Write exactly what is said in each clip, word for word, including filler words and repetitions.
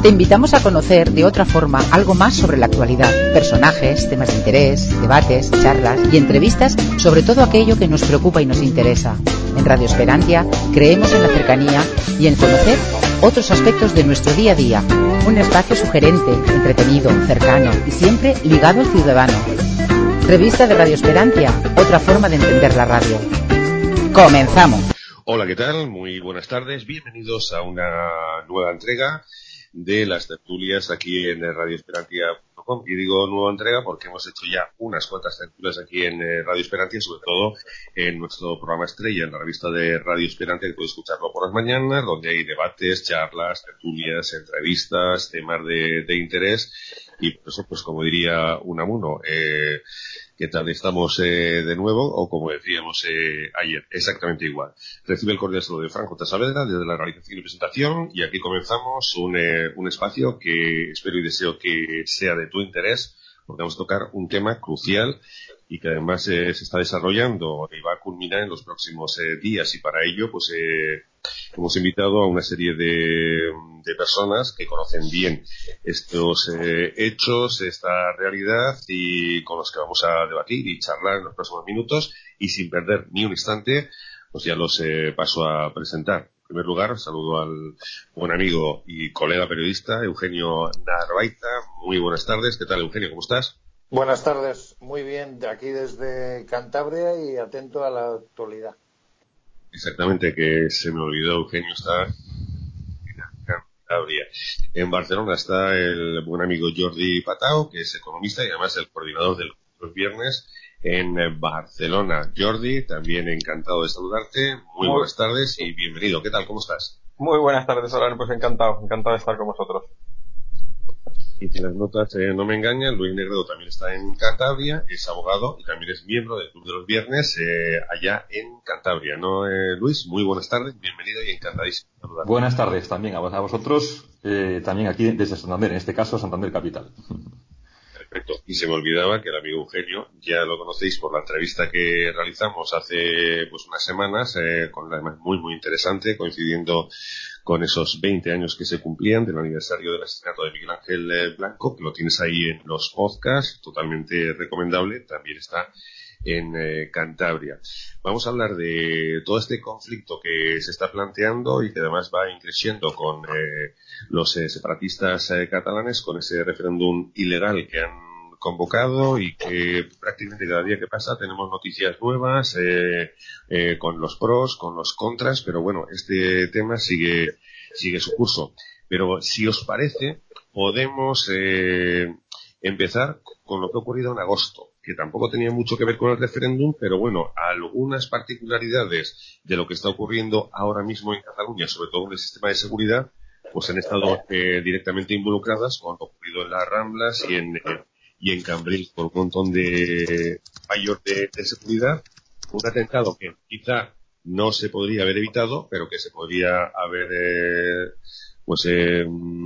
Te invitamos a conocer de otra forma algo más sobre la actualidad, personajes, temas de interés, debates, charlas y entrevistas sobre todo aquello que nos preocupa y nos interesa. En Radio Esperantia creemos en la cercanía y en conocer otros aspectos de nuestro día a día. Un espacio sugerente, entretenido, cercano y siempre ligado al ciudadano. Revista de Radio Esperantia, otra forma de entender la radio. ¡Comenzamos! Hola, ¿qué tal? Muy buenas tardes. Bienvenidos a una nueva entrega de las tertulias aquí en radio esperantia punto com. Y digo nueva entrega porque hemos hecho ya unas cuantas tertulias aquí en Radio Esperantia, sobre todo en nuestro programa estrella, en la revista de Radio Esperantia, que puedes escucharlo por las mañanas, donde hay debates, charlas, tertulias, entrevistas, temas de, de interés. Y por eso, pues como diría Unamuno, eh, ¿qué tal estamos eh, de nuevo? O como decíamos eh, ayer, exactamente igual. Recibe el cordial saludo de Franco Saavedra desde la realización y presentación, y aquí comenzamos un, eh, un espacio que espero y deseo que sea de tu interés, porque vamos a tocar un tema crucial y que además eh, se está desarrollando y va a culminar en los próximos eh, días, y para ello pues eh, hemos invitado a una serie de, de personas que conocen bien estos eh, hechos, esta realidad, y con los que vamos a debatir y charlar en los próximos minutos, y sin perder ni un instante pues ya los eh, paso a presentar. En primer lugar, saludo al buen amigo y colega periodista Eugenio Narvaita. Muy buenas tardes. ¿Qué tal, Eugenio? ¿Cómo estás? Buenas tardes. Muy bien, de aquí desde Cantabria y atento a la actualidad. Exactamente, que se me olvidó, Eugenio está en Cantabria. En Barcelona está el buen amigo Jordi Patao, que es economista y además el coordinador del los viernes en Barcelona. Jordi, también encantado de saludarte. Muy, muy buenas tardes y bienvenido. ¿Qué tal? ¿Cómo estás? Muy buenas tardes, Alan. Pues encantado, encantado de estar con vosotros. Y si las notas eh, no me engañan, Luis Negredo también está en Cantabria, es abogado y también es miembro del Club de los Viernes eh, allá en Cantabria, ¿no, eh, Luis? Muy buenas tardes, bienvenido y encantadísimo de saludarte. Buenas tardes también a vosotros, eh, también aquí desde Santander, en este caso Santander Capital. Perfecto. Y se me olvidaba que el amigo Eugenio, ya lo conocéis por la entrevista que realizamos hace pues unas semanas, eh, con además muy muy interesante, coincidiendo con esos veinte años que se cumplían del aniversario del asesinato de Miguel Ángel Blanco, que lo tienes ahí en los podcasts, totalmente recomendable, también está en eh, Cantabria. Vamos a hablar de todo este conflicto que se está planteando y que además va increciendo con eh, los eh, separatistas eh, catalanes, con ese referéndum ilegal que han convocado y que prácticamente cada día que pasa tenemos noticias nuevas eh, eh, con los pros, con los contras, pero bueno, este tema sigue sigue su curso. Pero si os parece, podemos eh, empezar con lo que ha ocurrido en agosto, que tampoco tenía mucho que ver con el referéndum, pero bueno, algunas particularidades de lo que está ocurriendo ahora mismo en Cataluña, sobre todo en el sistema de seguridad, pues han estado eh, directamente involucradas con lo ocurrido en las Ramblas y en, eh, y en Cambrils, por un montón de fallos de, de seguridad. Un atentado que quizá no se podría haber evitado, pero que se podría haber eh, pues eh,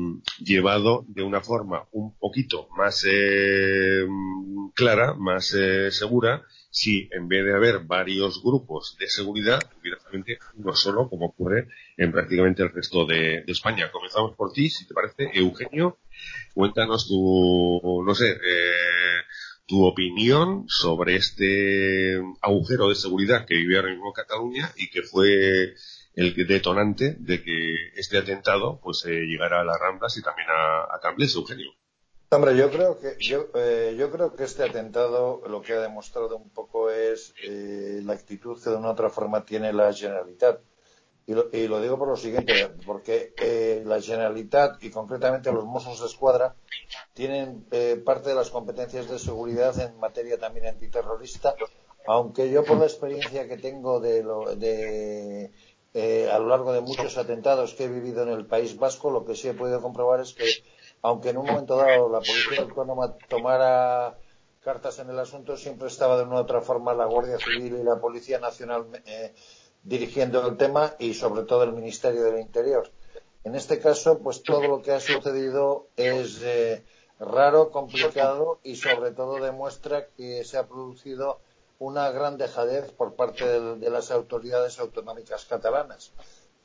llevado de una forma un poquito más eh, clara, más eh, segura, si en vez de haber varios grupos de seguridad, hubiera solamente uno solo, como ocurre en prácticamente el resto de, de España. Comenzamos por ti, si te parece, Eugenio. Cuéntanos tu, no sé, eh, tu opinión sobre este agujero de seguridad que vive ahora mismo Cataluña y que fue el detonante de que este atentado pues eh, llegara a las Ramblas y también a, a Cambrils, Eugenio. Hombre, yo creo que yo eh, yo creo que este atentado lo que ha demostrado un poco es eh, la actitud que de una u otra forma tiene la Generalitat. Y lo, y lo digo por lo siguiente, porque eh, la Generalitat y concretamente los Mossos d'Esquadra tienen eh, parte de las competencias de seguridad en materia también antiterrorista, aunque yo por la experiencia que tengo de, lo, de eh, a lo largo de muchos atentados que he vivido en el País Vasco, lo que sí he podido comprobar es que aunque en un momento dado la Policía Autónoma tomara cartas en el asunto, siempre estaba de una u otra forma la Guardia Civil y la Policía Nacional eh, dirigiendo el tema, y sobre todo el Ministerio del Interior. En este caso, pues todo lo que ha sucedido es eh, raro, complicado y sobre todo demuestra que se ha producido una gran dejadez por parte de, de las autoridades autonómicas catalanas.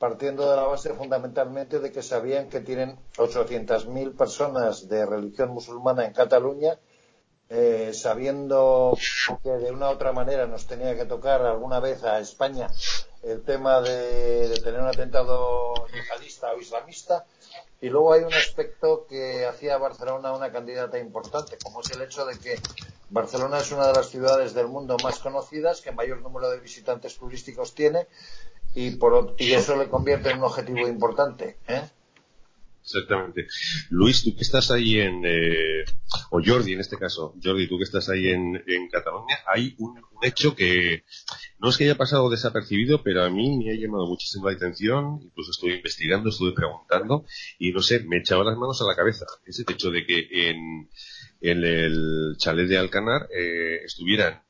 partiendo de la base fundamentalmente de que sabían que tienen ochocientas mil personas de religión musulmana en Cataluña, eh, sabiendo que de una u otra manera nos tenía que tocar alguna vez a España el tema de, de tener un atentado yihadista o islamista. Y luego hay un aspecto que hacía a Barcelona una candidata importante, como es el hecho de que Barcelona es una de las ciudades del mundo más conocidas, que mayor número de visitantes turísticos tiene, y, por, y eso le convierte en un objetivo importante, ¿eh? Exactamente. Luis, tú que estás ahí en, eh, o Jordi en este caso, Jordi, tú que estás ahí en, en Cataluña, hay un, un hecho que no es que haya pasado desapercibido, pero a mí me ha llamado muchísimo la atención, incluso estuve investigando, estuve preguntando, y no sé, me echaba las manos a la cabeza. Es el hecho de que en, en el chalet de Alcanar eh, estuvieran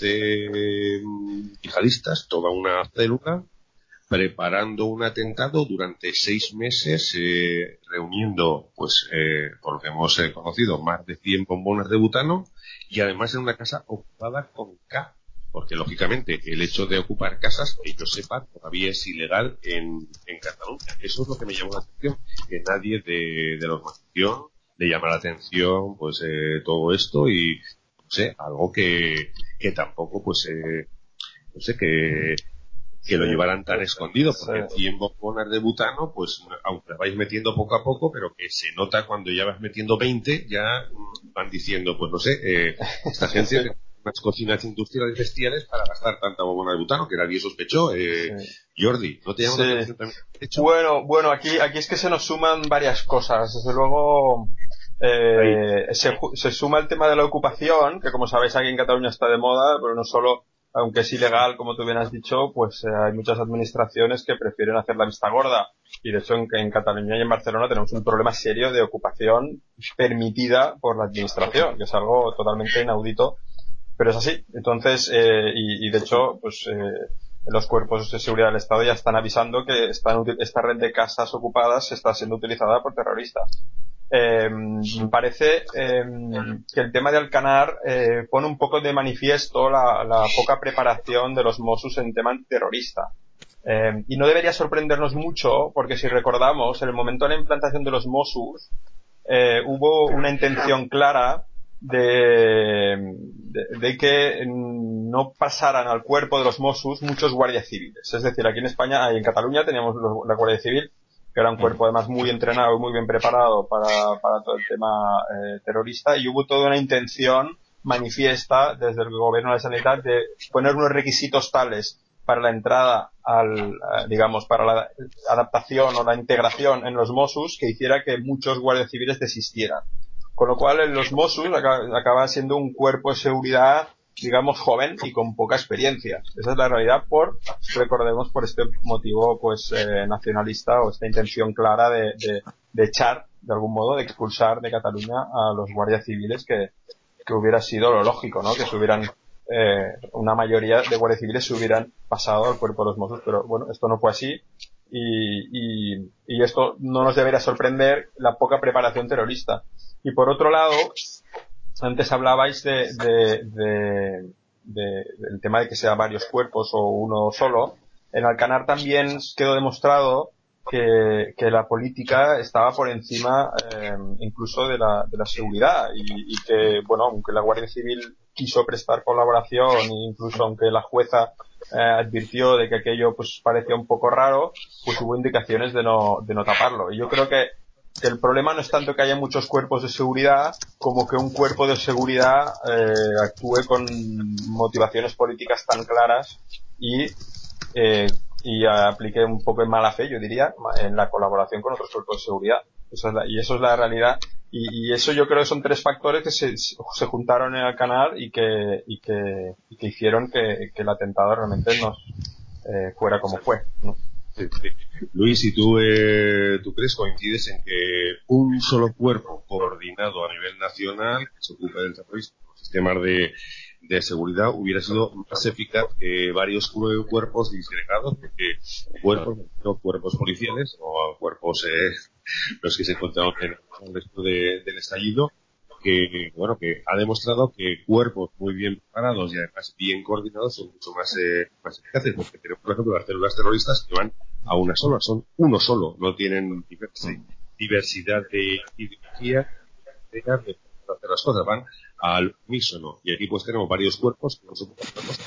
doce yihadistas, toda una célula, preparando un atentado durante seis meses, eh, reuniendo, pues, eh, por lo que hemos eh, conocido, más de cien bombonas de butano, y además en una casa ocupada con K, porque lógicamente el hecho de ocupar casas, que yo sepa, todavía es ilegal en, en Cataluña. Eso es lo que me llamó la atención, que nadie de, de la organización le llama la atención, pues, eh, todo esto, y, no sé, algo que, que tampoco, pues, eh, no sé, que que lo llevaran tan escondido, porque sí. cien bombonas de butano, pues aunque la vais metiendo poco a poco, pero que se nota cuando ya vas metiendo veinte, ya van diciendo, pues no sé, eh, esta gente sí. tiene unas cocinas industriales bestiales para gastar tanta bombona de butano, que nadie sospechó. Eh, sí. Jordi, ¿no te llama sí. la atención también? Hecho? Bueno, bueno, aquí, aquí es que se nos suman varias cosas. Desde luego, eh, se, se suma el tema de la ocupación, que como sabéis aquí en Cataluña está de moda, pero no solo. Aunque es ilegal, como tú bien has dicho, pues eh, hay muchas administraciones que prefieren hacer la vista gorda. Y de hecho en, en Cataluña y en Barcelona tenemos un problema serio de ocupación permitida por la administración, que es algo totalmente inaudito, pero es así. Entonces, eh, y, y de hecho, pues eh, los cuerpos de seguridad del Estado ya están avisando que están, esta red de casas ocupadas está siendo utilizada por terroristas. Eh, me parece eh, que el tema de Alcanar eh, pone un poco de manifiesto la, la poca preparación de los Mossos en tema terrorista. Eh, y no debería sorprendernos mucho, porque si recordamos, en el momento de la implantación de los Mossos, eh, hubo una intención clara de, de, de que no pasaran al cuerpo de los Mossos muchos guardias civiles. Es decir, aquí en España, en Cataluña teníamos la Guardia Civil, que era un cuerpo además muy entrenado y muy bien preparado para, para todo el tema eh, terrorista, y hubo toda una intención manifiesta desde el gobierno de la Sanidad de poner unos requisitos tales para la entrada al, digamos, para la adaptación o la integración en los Mossos que hiciera que muchos guardias civiles desistieran. Con lo cual, los Mossos acaba, acaba siendo un cuerpo de seguridad, digamos, joven y con poca experiencia. Esa es la realidad por, recordemos, por este motivo, pues, eh, nacionalista o esta intención clara de, de, de echar, de algún modo, de expulsar de Cataluña a los guardias civiles, que, que hubiera sido lo lógico, ¿no? Que se hubieran, eh, una mayoría de guardias civiles se hubieran pasado al cuerpo de los Mossos, pero bueno, esto no fue así. Y, y, y esto no nos debería sorprender la poca preparación terrorista. Y por otro lado, antes hablabais de, de, de, de, del tema de que sea varios cuerpos o uno solo. En Alcanar también quedó demostrado que, que la política estaba por encima eh, incluso de la, de la seguridad y, y que, bueno, aunque la Guardia Civil quiso prestar colaboración e incluso aunque la jueza eh, advirtió de que aquello pues parecía un poco raro, pues hubo indicaciones de no, de no taparlo. Y yo creo que que el problema no es tanto que haya muchos cuerpos de seguridad como que un cuerpo de seguridad eh, actúe con motivaciones políticas tan claras y eh, y aplique un poco en mala fe, yo diría, en la colaboración con otros cuerpos de seguridad. Eso es la, y eso es la realidad. Y, y eso yo creo que son tres factores que se, se juntaron en el canal y que y que, y que hicieron que, que el atentado realmente nos eh, fuera como fue, ¿no? Sí, sí. Luis, ¿y tú, eh, tú crees, coincides en que un solo cuerpo coordinado a nivel nacional que se ocupe del terrorismo, los sistemas de, de seguridad, hubiera sido más eficaz que varios cuerpos disgregados, porque cuerpos, no cuerpos policiales o cuerpos eh, los que se encontraron en el resto de, del estallido, que bueno, que ha demostrado que cuerpos muy bien preparados y además bien coordinados son mucho más, eh, más eficaces, porque tenemos, por ejemplo, las células terroristas que van a una sola, son uno solo, no tienen diversidad de ideología, de hacer las cosas, van al unísono. Y aquí pues tenemos varios cuerpos que no son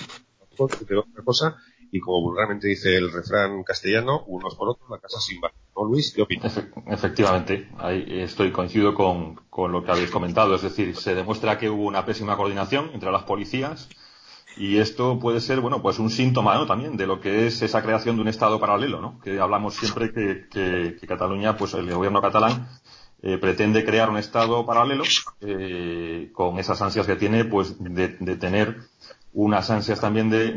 otra cosa, y como vulgarmente dice el refrán castellano, unos por otros, la casa sin barro. ¿No, Luis? ¿Qué opinas? Efectivamente, ahí estoy coincido con, con lo que habéis comentado, es decir, se demuestra que hubo una pésima coordinación entre las policías. Y esto puede ser, bueno, pues un síntoma, ¿no?, también de lo que es esa creación de un Estado paralelo, ¿no? Que hablamos siempre que, que, que Cataluña, pues el gobierno catalán eh, pretende crear un Estado paralelo eh, con esas ansias que tiene, pues de, de tener unas ansias también de,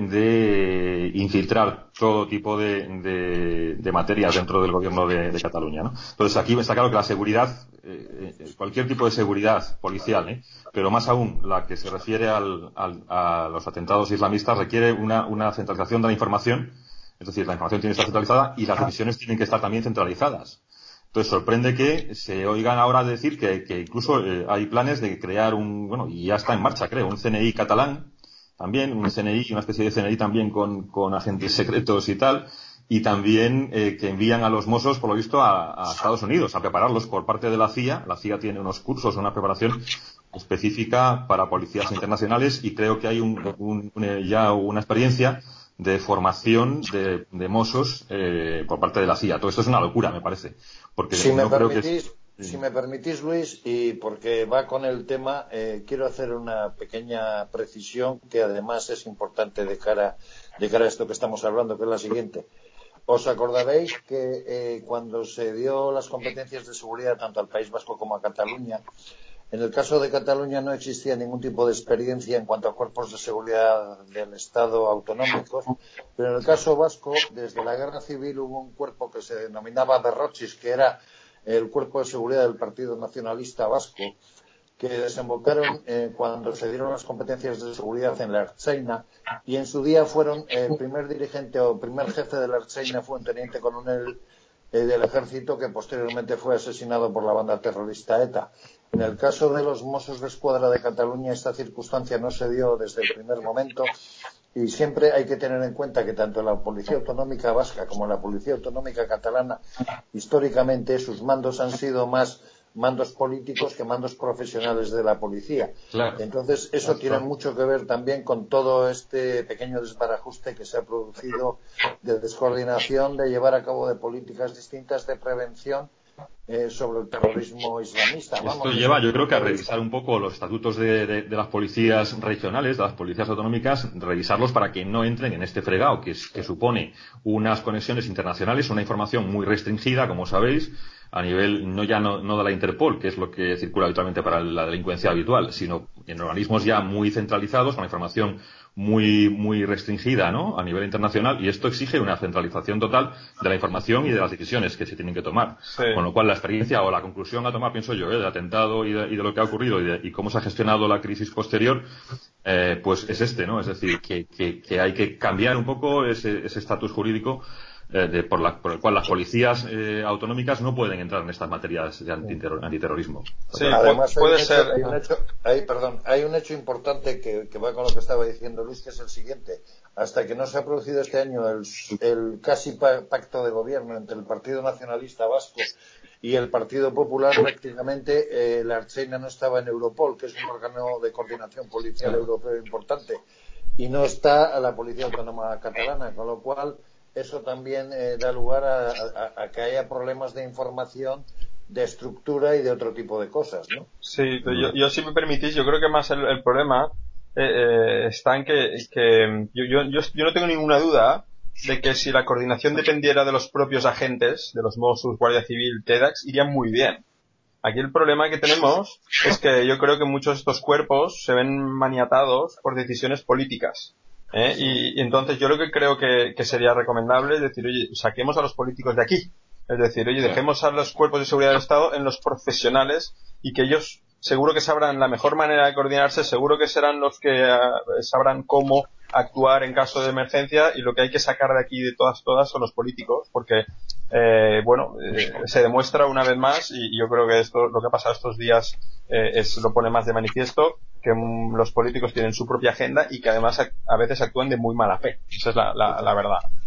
de infiltrar todo tipo de, de, de materias dentro del gobierno de, de Cataluña, ¿no? Entonces aquí está claro que la seguridad, eh, cualquier tipo de seguridad policial, ¿eh?, pero más aún la que se refiere al, al, a los atentados islamistas, requiere una, una centralización de la información. Es decir, la información tiene que estar centralizada y las decisiones tienen que estar también centralizadas. Entonces sorprende que se oigan ahora decir que, que incluso eh, hay planes de crear un, bueno, y ya está en marcha, creo, un C N I catalán, también, un C N I, una especie de C N I también con, con agentes secretos y tal, y también eh, que envían a los Mossos, por lo visto, a, a Estados Unidos, a prepararlos por parte de la C I A. La C I A tiene unos cursos, una preparación específica para policías internacionales, y creo que hay un, un, un, ya una experiencia de formación de, de Mossos eh, por parte de la C I A. Todo esto es una locura, me parece. Porque si me no permitís, creo que... si me permitís, Luis, y porque va con el tema, eh, quiero hacer una pequeña precisión que además es importante de cara, de cara a esto que estamos hablando, que es la siguiente. Os acordaréis que eh, cuando se dio las competencias de seguridad tanto al País Vasco como a Cataluña, en el caso de Cataluña no existía ningún tipo de experiencia en cuanto a cuerpos de seguridad del Estado autonómicos, pero en el caso vasco, desde la Guerra Civil hubo un cuerpo que se denominaba Berrochis, que era el cuerpo de seguridad del Partido Nacionalista Vasco, que desembocaron eh, cuando se dieron las competencias de seguridad en la Ertzaina, y en su día fueron eh, el primer dirigente o primer jefe de la Ertzaina fue un teniente coronel eh, del ejército que posteriormente fue asesinado por la banda terrorista ETA. En el caso de los Mossos de Escuadra de Cataluña esta circunstancia no se dio desde el primer momento, y siempre hay que tener en cuenta que tanto la Policía Autonómica Vasca como la Policía Autonómica Catalana históricamente sus mandos han sido más mandos políticos que mandos profesionales de la policía. Claro. Entonces eso tiene mucho que ver también con todo este pequeño desbarajuste que se ha producido de descoordinación, de llevar a cabo de políticas distintas de prevención eh, sobre el terrorismo islamista. Vamos, Esto lleva, yo creo que a revisar un poco los estatutos de, de, de las policías regionales, de las policías autonómicas, revisarlos para que no entren en este fregado que, que supone unas conexiones internacionales, una información muy restringida, como sabéis, a nivel no ya no, no de la Interpol, que es lo que circula habitualmente para la delincuencia habitual, sino en organismos ya muy centralizados, con información muy muy restringida, ¿no?, a nivel internacional, y esto exige una centralización total de la información y de las decisiones que se tienen que tomar. Sí. Con lo cual la experiencia o la conclusión a tomar, pienso yo, ¿eh?, del atentado y de, y de lo que ha ocurrido y, de, y cómo se ha gestionado la crisis posterior, eh, pues es este, ¿no? Es decir, que, que, que hay que cambiar un poco ese estatus jurídico eh, de, por, la, por el cual las policías eh, autonómicas no pueden entrar en estas materias de antiterror, antiterrorismo. Sí, además puede hay un ser. hecho, hay un hecho, hay, perdón, hay un hecho importante que, que va con lo que estaba diciendo Luis, que es el siguiente. Hasta que no se ha producido este año el, el casi pacto de gobierno entre el Partido Nacionalista Vasco y el Partido Popular, prácticamente eh, la Ertzaina no estaba en Europol, que es un órgano de coordinación policial europeo importante, y no está a la Policía Autónoma Catalana, con lo cual eso también eh, da lugar a, a, a que haya problemas de información, de estructura y de otro tipo de cosas, ¿no? Sí, yo, yo si me permitís, yo creo que más el, el problema eh, eh, está en que, que yo, yo, yo, yo no tengo ninguna duda de que si la coordinación dependiera de los propios agentes, de los Mossos, Guardia Civil, TEDx, irían muy bien. Aquí el problema que tenemos es que yo creo que muchos de estos cuerpos se ven maniatados por decisiones políticas. ¿eh? Y, y entonces yo lo que creo que, que sería recomendable es decir, oye, saquemos a los políticos de aquí. Es decir, oye, dejemos a los cuerpos de seguridad del Estado en los profesionales, y que ellos seguro que sabrán la mejor manera de coordinarse, seguro que serán los que uh, sabrán cómo actuar en caso de emergencia, y lo que hay que sacar de aquí de todas todas son los políticos, porque eh, bueno, eh, se demuestra una vez más, y yo creo que esto, lo que ha pasado estos días eh, es, lo pone más de manifiesto, que um, los políticos tienen su propia agenda y que además a, a veces actúan de muy mala fe. Esa es la, la, la verdad.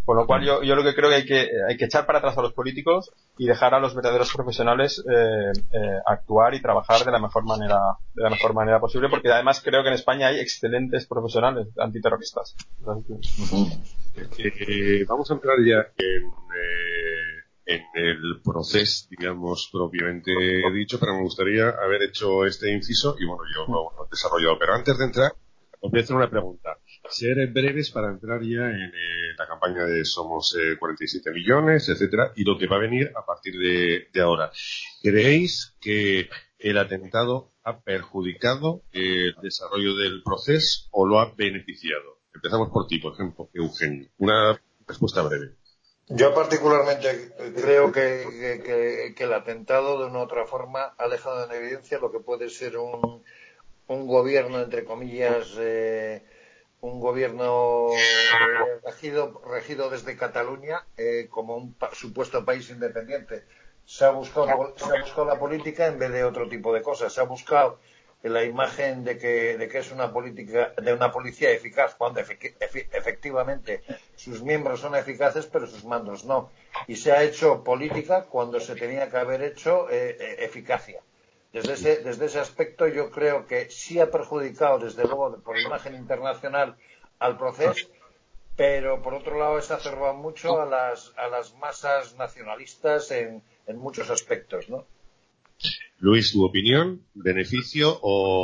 Con lo cual yo, yo lo que creo que hay que hay que echar para atrás a los políticos y dejar a los verdaderos profesionales eh, eh, actuar y trabajar de la mejor manera de la mejor manera posible, porque además creo que en España hay excelentes profesionales antiterroristas. Eh, vamos a entrar ya en, eh, en el proceso, digamos, propiamente dicho, pero me gustaría haber hecho este inciso y bueno, yo lo he desarrollado. Pero antes de entrar, os voy a hacer una pregunta. Ser breves para entrar ya en eh, la campaña de Somos eh, cuarenta y siete millones, etcétera, y lo que va a venir a partir de, de ahora. ¿Creéis que el atentado ha perjudicado el desarrollo del proceso o lo ha beneficiado? Empezamos por ti, por ejemplo, Eugenio. Una respuesta breve. Yo particularmente creo que, que, que, que el atentado de una u otra forma ha dejado en evidencia lo que puede ser un, un gobierno, entre comillas, eh, un gobierno eh, regido, regido desde Cataluña eh, como un pa- supuesto país independiente. Se ha buscado, se ha buscado la política en vez de otro tipo de cosas. Se ha buscado la imagen de que, de que es una política, de una policía eficaz, cuando efe- efe- efectivamente sus miembros son eficaces, pero sus mandos no. Y se ha hecho política cuando se tenía que haber hecho eh, eh, eficacia. Desde ese, desde ese aspecto yo creo que sí ha perjudicado, desde luego, por imagen internacional al proceso, pero por otro lado ha exacerbado mucho a las, a las masas nacionalistas en, en muchos aspectos, ¿no? Luis, tu opinión, beneficio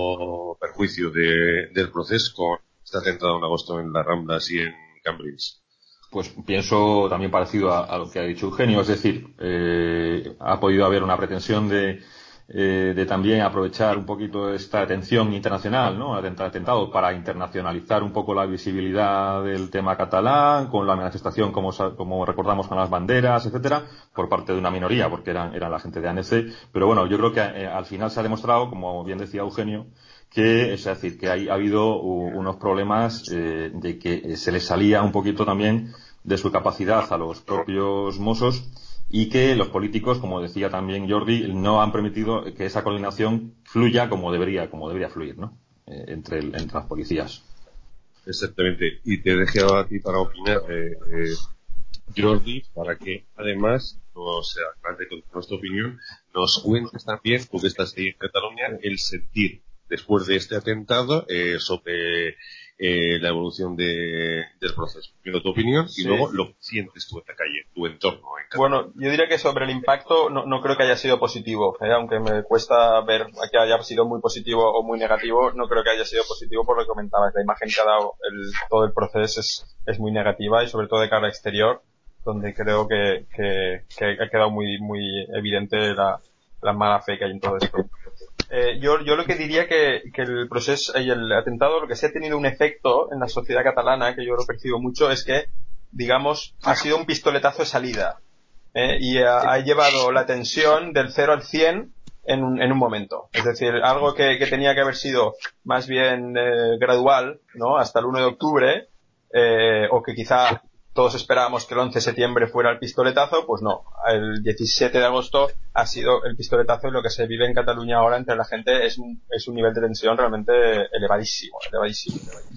o perjuicio de, del proceso con este atentado en agosto en las Ramblas y en Cambrils. Pues pienso también parecido a, a lo que ha dicho Eugenio, es decir, eh, ha podido haber una pretensión de, eh, de también aprovechar un poquito esta atención internacional, ¿no? Atentado para internacionalizar un poco la visibilidad del tema catalán, con la manifestación, como, como recordamos, con las banderas, etcétera, por parte de una minoría, porque eran, eran la gente de A N C. Pero bueno, yo creo que eh, al final se ha demostrado, como bien decía Eugenio, que es decir que hay, ha habido uh, unos problemas eh, de que se les salía un poquito también de su capacidad a los propios Mossos y que los políticos, como decía también Jordi, no han permitido que esa coordinación fluya como debería, como debería fluir, ¿no? Eh, entre, el, entre las policías. Exactamente. Y te he dejado a ti para opinar, eh, eh, Jordi, para que además, no sea, antes de nuestra opinión, nos cuentes también, tú que estás ahí en Cataluña, el sentir después de este atentado eh, sobre eh, la evolución de, del proceso. Primero tu opinión y sí. Luego lo que sientes tú en la calle, tu entorno en Cataluña. Bueno, yo diría que sobre el impacto no, no creo que haya sido positivo, ¿eh? Aunque me cuesta ver que haya sido muy positivo o muy negativo, no creo que haya sido positivo por lo que comentabas. La imagen que ha dado el, todo el proceso es, es muy negativa y sobre todo de cara exterior, donde creo que, que, que ha quedado muy, muy evidente la, la mala fe que hay en todo esto. Eh, yo, yo lo que diría que, que el proceso y el atentado, lo que sí ha tenido un efecto en la sociedad catalana, que yo lo percibo mucho, es que, digamos, ha sido un pistoletazo de salida, ¿eh? Y ha, ha llevado la tensión del cero al cien en un, en un momento. Es decir, algo que, que tenía que haber sido más bien eh, gradual, ¿no? Hasta el uno de octubre, eh, o que quizá todos esperábamos que el once de septiembre fuera el pistoletazo, pues no. El diecisiete de agosto ha sido el pistoletazo y lo que se vive en Cataluña ahora entre la gente es un, es un nivel de tensión realmente elevadísimo, elevadísimo.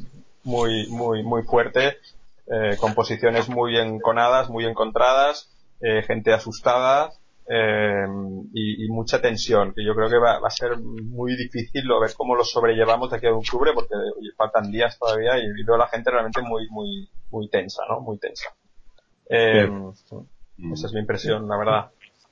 Muy, muy, muy fuerte, eh, con posiciones muy enconadas, muy encontradas, eh, gente asustada, eh, y, y mucha tensión, que yo creo que va, va a ser muy difícil lo ver cómo lo sobrellevamos de aquí a octubre, porque oye, faltan días todavía y, y veo a la gente realmente muy, muy, muy tensa, ¿no? Muy tensa. Eh, esa es mi impresión, la verdad.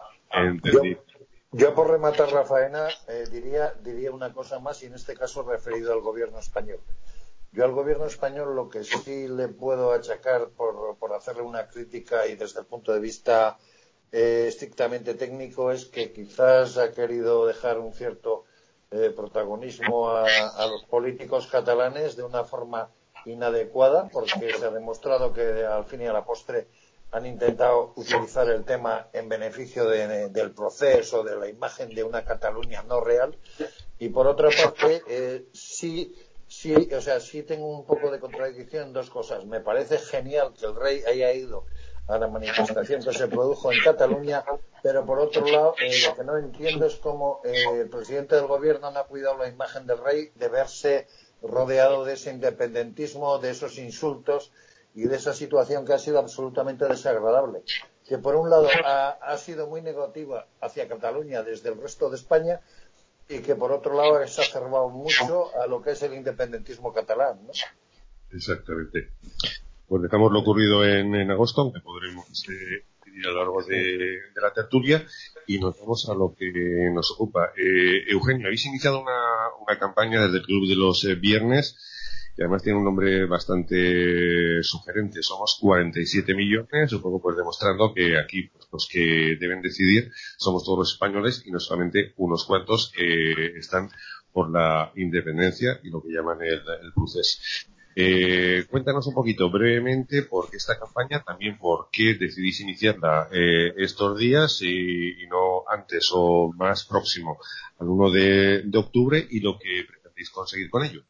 Yo, yo por rematar la faena, eh, diría, diría una cosa más, y en este caso referido al gobierno español. Yo al gobierno español lo que sí le puedo achacar por, por hacerle una crítica y desde el punto de vista eh, estrictamente técnico es que quizás ha querido dejar un cierto eh, protagonismo a, a los políticos catalanes de una forma inadecuada, porque se ha demostrado que al fin y a la postre han intentado utilizar el tema en beneficio de, de, del proceso, de la imagen de una Cataluña no real. Y por otra parte, eh, sí, sí, o sea, sí tengo un poco de contradicción en dos cosas. Me parece genial que el rey haya ido a la manifestación que se produjo en Cataluña, pero por otro lado, eh, lo que no entiendo es cómo eh, el presidente del gobierno no ha cuidado la imagen del rey de verse rodeado de ese independentismo, de esos insultos y de esa situación que ha sido absolutamente desagradable, que por un lado ha, ha sido muy negativa hacia Cataluña desde el resto de España y que por otro lado ha exacerbado mucho a lo que es el independentismo catalán, ¿no? Exactamente. Pues dejamos lo ocurrido en, en agosto, aunque podremos eh, ir a lo largo de, de la tertulia, y nos vamos a lo que nos ocupa. Eh, Eugenio, habéis iniciado una, una campaña desde el Club de los eh, Viernes, que además tiene un nombre bastante sugerente. Somos cuarenta y siete millones, un poco pues demostrando que aquí pues, los que deben decidir somos todos los españoles y no solamente unos cuantos que están por la independencia y lo que llaman el, el procés. Eh, cuéntanos un poquito brevemente por qué esta campaña, también por qué decidís iniciarla eh, estos días y, y no antes o más próximo al uno de, de octubre y lo que pretendéis conseguir con ello.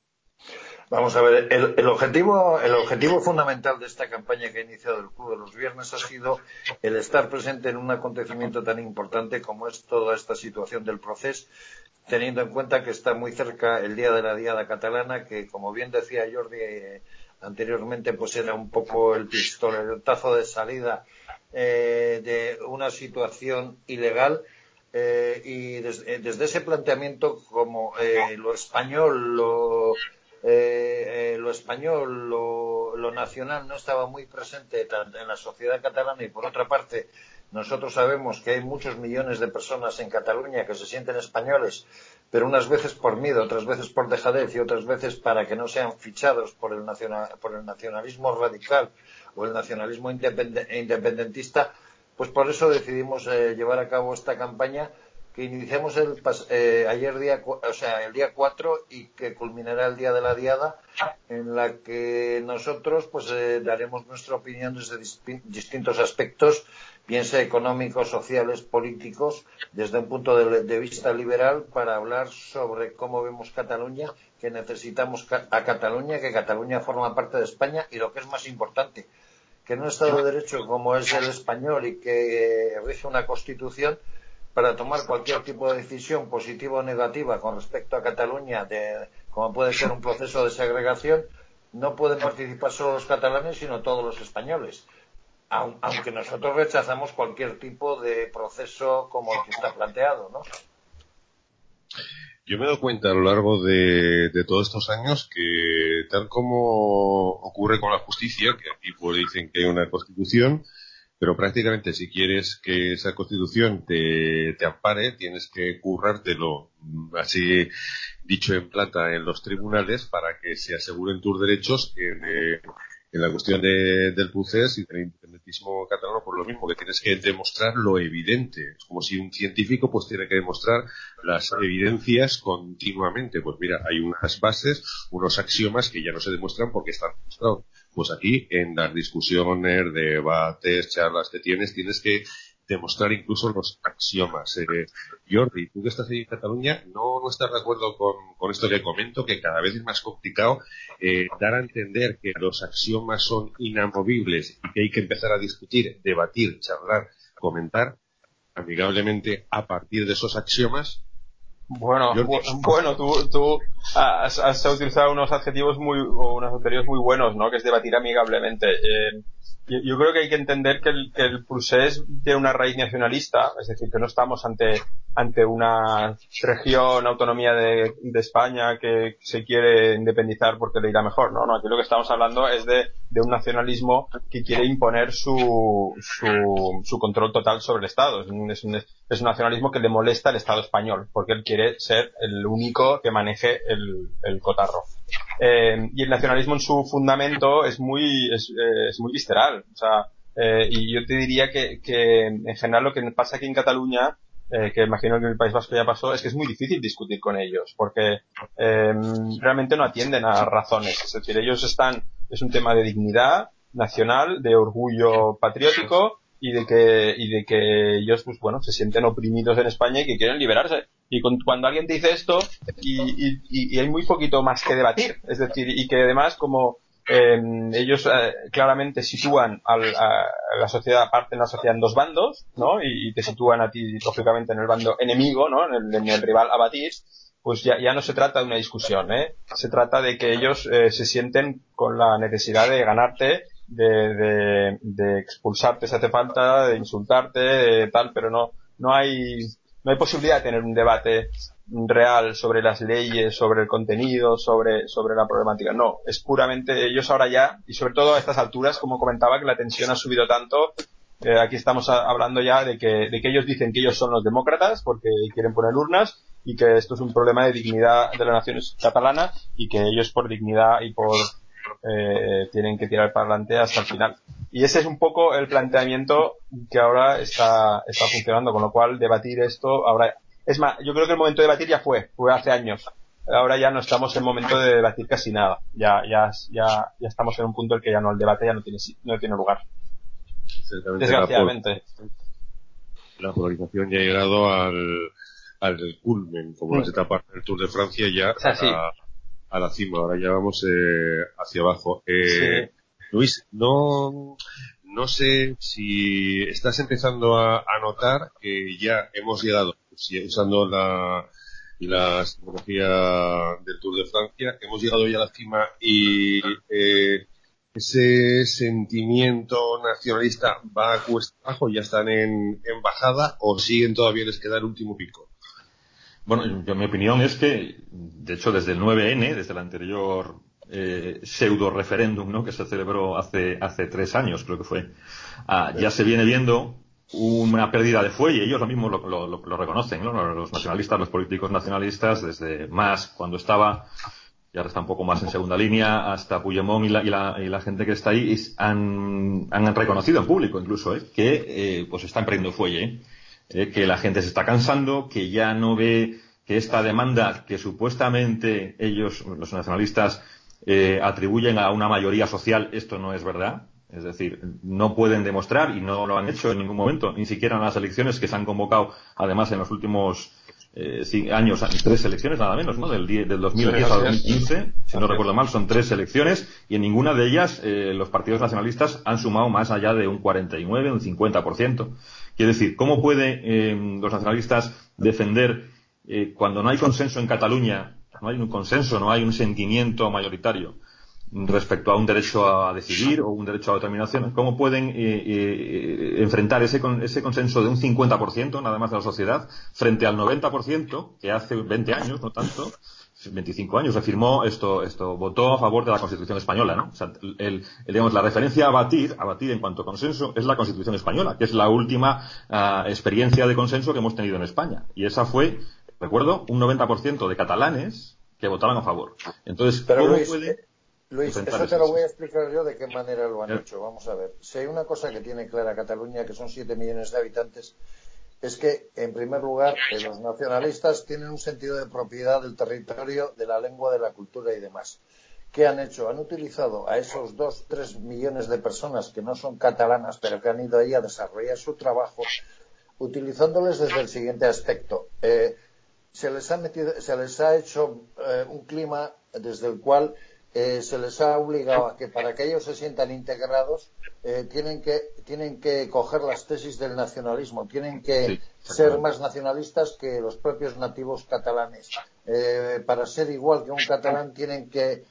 Vamos a ver, el, el objetivo el objetivo fundamental de esta campaña que ha iniciado el Club de los Viernes ha sido el estar presente en un acontecimiento tan importante como es toda esta situación del proceso, teniendo en cuenta que está muy cerca el día de la Diada Catalana, que como bien decía Jordi eh, anteriormente, pues era un poco el pistoletazo de salida eh, de una situación ilegal. Eh, y des, eh, desde ese planteamiento, como eh, lo español, lo, eh, eh, lo español, lo, lo nacional no estaba muy presente en la sociedad catalana, y por otra parte nosotros sabemos que hay muchos millones de personas en Cataluña que se sienten españoles, pero unas veces por miedo, otras veces por dejadez y otras veces para que no sean fichados por el, nacional, por el nacionalismo radical o el nacionalismo independentista. Pues por eso decidimos eh, llevar a cabo esta campaña que iniciamos el eh, ayer día, o sea, el día cuatro y que culminará el día de la Diada, en la que nosotros pues eh, daremos nuestra opinión desde distintos aspectos, bien sea económicos, sociales, políticos, desde un punto de, de vista liberal, para hablar sobre cómo vemos Cataluña, que necesitamos a Cataluña, que Cataluña forma parte de España y, lo que es más importante, que en un Estado de Derecho como es el español y que rige una Constitución, para tomar cualquier tipo de decisión positiva o negativa con respecto a Cataluña, de, como puede ser un proceso de segregación, no pueden participar solo los catalanes, sino todos los españoles. Aunque nosotros rechazamos cualquier tipo de proceso como el que está planteado, ¿no? Yo me he dado cuenta a lo largo de, de todos estos años que, tal como ocurre con la justicia, que aquí pues dicen que hay una constitución, pero prácticamente si quieres que esa constitución te, te ampare, tienes que currártelo, así dicho en plata, en los tribunales para que se aseguren tus derechos en, eh, en la cuestión de, del procés y del independentismo catalano, por lo mismo que tienes que demostrar lo evidente. Es como si un científico pues tiene que demostrar las evidencias continuamente. Pues mira, hay unas bases, unos axiomas que ya no se demuestran porque están demostrados. Pues aquí, en las discusiones, debates, charlas que tienes, tienes que demostrar incluso los axiomas. Eh, Jordi, tú que estás ahí en Cataluña, ¿no, no estás de acuerdo con, con esto que comento, que cada vez es más complicado eh, dar a entender que los axiomas son inamovibles y que hay que empezar a discutir, debatir, charlar, comentar amigablemente a partir de esos axiomas? Bueno, bu- bueno, tú, tú has, has utilizado unos adjetivos muy, o unos adjetivos muy buenos, ¿no? Que es debatir amigablemente. Eh, yo, yo creo que hay que entender que el, que el procés tiene una raíz nacionalista, es decir, que no estamos ante, ante una región, autonomía de, de España que se quiere independizar porque le irá mejor, ¿no? No, aquí lo que estamos hablando es de, de un nacionalismo que quiere imponer su, su, su control total sobre el Estado. Es un, es un, es un nacionalismo que le molesta al Estado español, porque él quiere ser el único que maneje el, el cotarro. Eh, y el nacionalismo en su fundamento es muy, es, eh, es muy visceral. O sea, eh, y yo te diría que, que en general lo que pasa aquí en Cataluña, eh, que imagino que en el País Vasco ya pasó, es que es muy difícil discutir con ellos, porque eh, realmente no atienden a razones. Es decir, ellos están, es un tema de dignidad nacional, de orgullo patriótico, y de que y de que ellos pues bueno se sienten oprimidos en España y que quieren liberarse, y con, cuando alguien te dice esto y, y, y hay muy poquito más que debatir, es decir, y que además como eh, ellos eh, claramente sitúan al, a la sociedad, parten la sociedad en dos bandos, ¿no? Y, y te sitúan a ti lógicamente en el bando enemigo, ¿no? En el, en el rival a batir. Pues ya, ya no se trata de una discusión, ¿eh? Se trata de que ellos eh, se sienten con la necesidad de ganarte de, de, de expulsarte si hace falta, de insultarte, de tal, pero no, no hay, no hay posibilidad de tener un debate real sobre las leyes, sobre el contenido, sobre, sobre la problemática. No, es puramente ellos ahora ya, y sobre todo a estas alturas, como comentaba, que la tensión ha subido tanto. Eh, aquí estamos a, hablando ya de que, de que ellos dicen que ellos son los demócratas porque quieren poner urnas y que esto es un problema de dignidad de la nación catalana y que ellos por dignidad y por eh, tienen que tirar para adelante hasta el final. Y ese es un poco el planteamiento que ahora está, está funcionando, con lo cual debatir esto ahora, es más, yo creo que el momento de debatir ya fue, fue hace años. Ahora ya no estamos en el momento de debatir casi nada. Ya, ya, ya, ya estamos en un punto en el que ya no, el debate ya no tiene, no tiene lugar. Desgraciadamente. La polarización ya ha llegado al, al culmen, como las etapas del Tour de Francia, ya o sea, sí. a, a la cima. Ahora ya vamos eh, hacia abajo. Eh, sí. Luis, no, no sé si estás empezando a, a notar que ya hemos llegado, si, usando la, la simbología del Tour de Francia, hemos llegado ya a la cima y eh, ese sentimiento nacionalista va a cuesta abajo, ya están en, en bajada o siguen todavía, les queda el último pico. Bueno, yo, mi opinión es que, de hecho, desde el nueve ene, desde el anterior eh, pseudo referéndum, ¿no?, que se celebró hace hace tres años, creo que fue, ah, ya se viene viendo una pérdida de fuelle. Ellos lo mismo lo, lo, lo, lo reconocen, ¿no? Los nacionalistas, los políticos nacionalistas, desde Mas, cuando estaba, y ahora está un poco más en segunda línea, hasta Puigdemont y la, y la, y la gente que está ahí, es, han, han reconocido en público incluso, ¿eh?, que eh, pues están perdiendo fuelle, ¿eh? Eh, que la gente se está cansando, que ya no ve que esta demanda que supuestamente ellos, los nacionalistas, eh, atribuyen a una mayoría social, esto no es verdad. Es decir, no pueden demostrar, y no lo han hecho en ningún momento, ni siquiera en las elecciones que se han convocado, además en los últimos eh, años, tres elecciones nada menos, ¿no? Del, del dos mil diez sí, al dos mil quince, si no recuerdo mal, son tres elecciones, y en ninguna de ellas eh, los partidos nacionalistas han sumado más allá de un cuarenta y nueve, un cincuenta por ciento. Quiere decir, ¿cómo pueden eh, los nacionalistas defender eh, cuando no hay consenso en Cataluña, no hay un consenso, no hay un sentimiento mayoritario respecto a un derecho a decidir o un derecho a determinación? ¿Cómo pueden eh, eh, enfrentar ese, con, ese consenso de un cincuenta por ciento nada más de la sociedad frente al noventa por ciento que hace veinte años, no tanto, veinticinco años, afirmó esto, esto, votó a favor de la Constitución española, ¿no? O sea, el, el, digamos, la referencia a batir, a batir en cuanto a consenso es la Constitución española, que es la última uh, experiencia de consenso que hemos tenido en España. Y esa fue, recuerdo, un noventa por ciento de catalanes que votaban a favor. Entonces, Pero ¿cómo Luis, puede Luis, eso te lo voy a explicar yo de qué manera lo han hecho. Vamos a ver. Si hay una cosa que tiene clara Cataluña, que son siete millones de habitantes, es que, en primer lugar, eh, los nacionalistas tienen un sentido de propiedad del territorio, de la lengua, de la cultura y demás. ¿Qué han hecho? Han utilizado a esos dos, tres millones de personas que no son catalanas, pero que han ido ahí a desarrollar su trabajo, utilizándoles desde el siguiente aspecto. Eh, se les ha metido, se les ha hecho eh, un clima desde el cual Eh, se les ha obligado a que para que ellos se sientan integrados eh, tienen que tienen que coger las tesis del nacionalismo, tienen que sí, ser más nacionalistas que los propios nativos catalanes. Eh, para ser igual que un catalán tienen que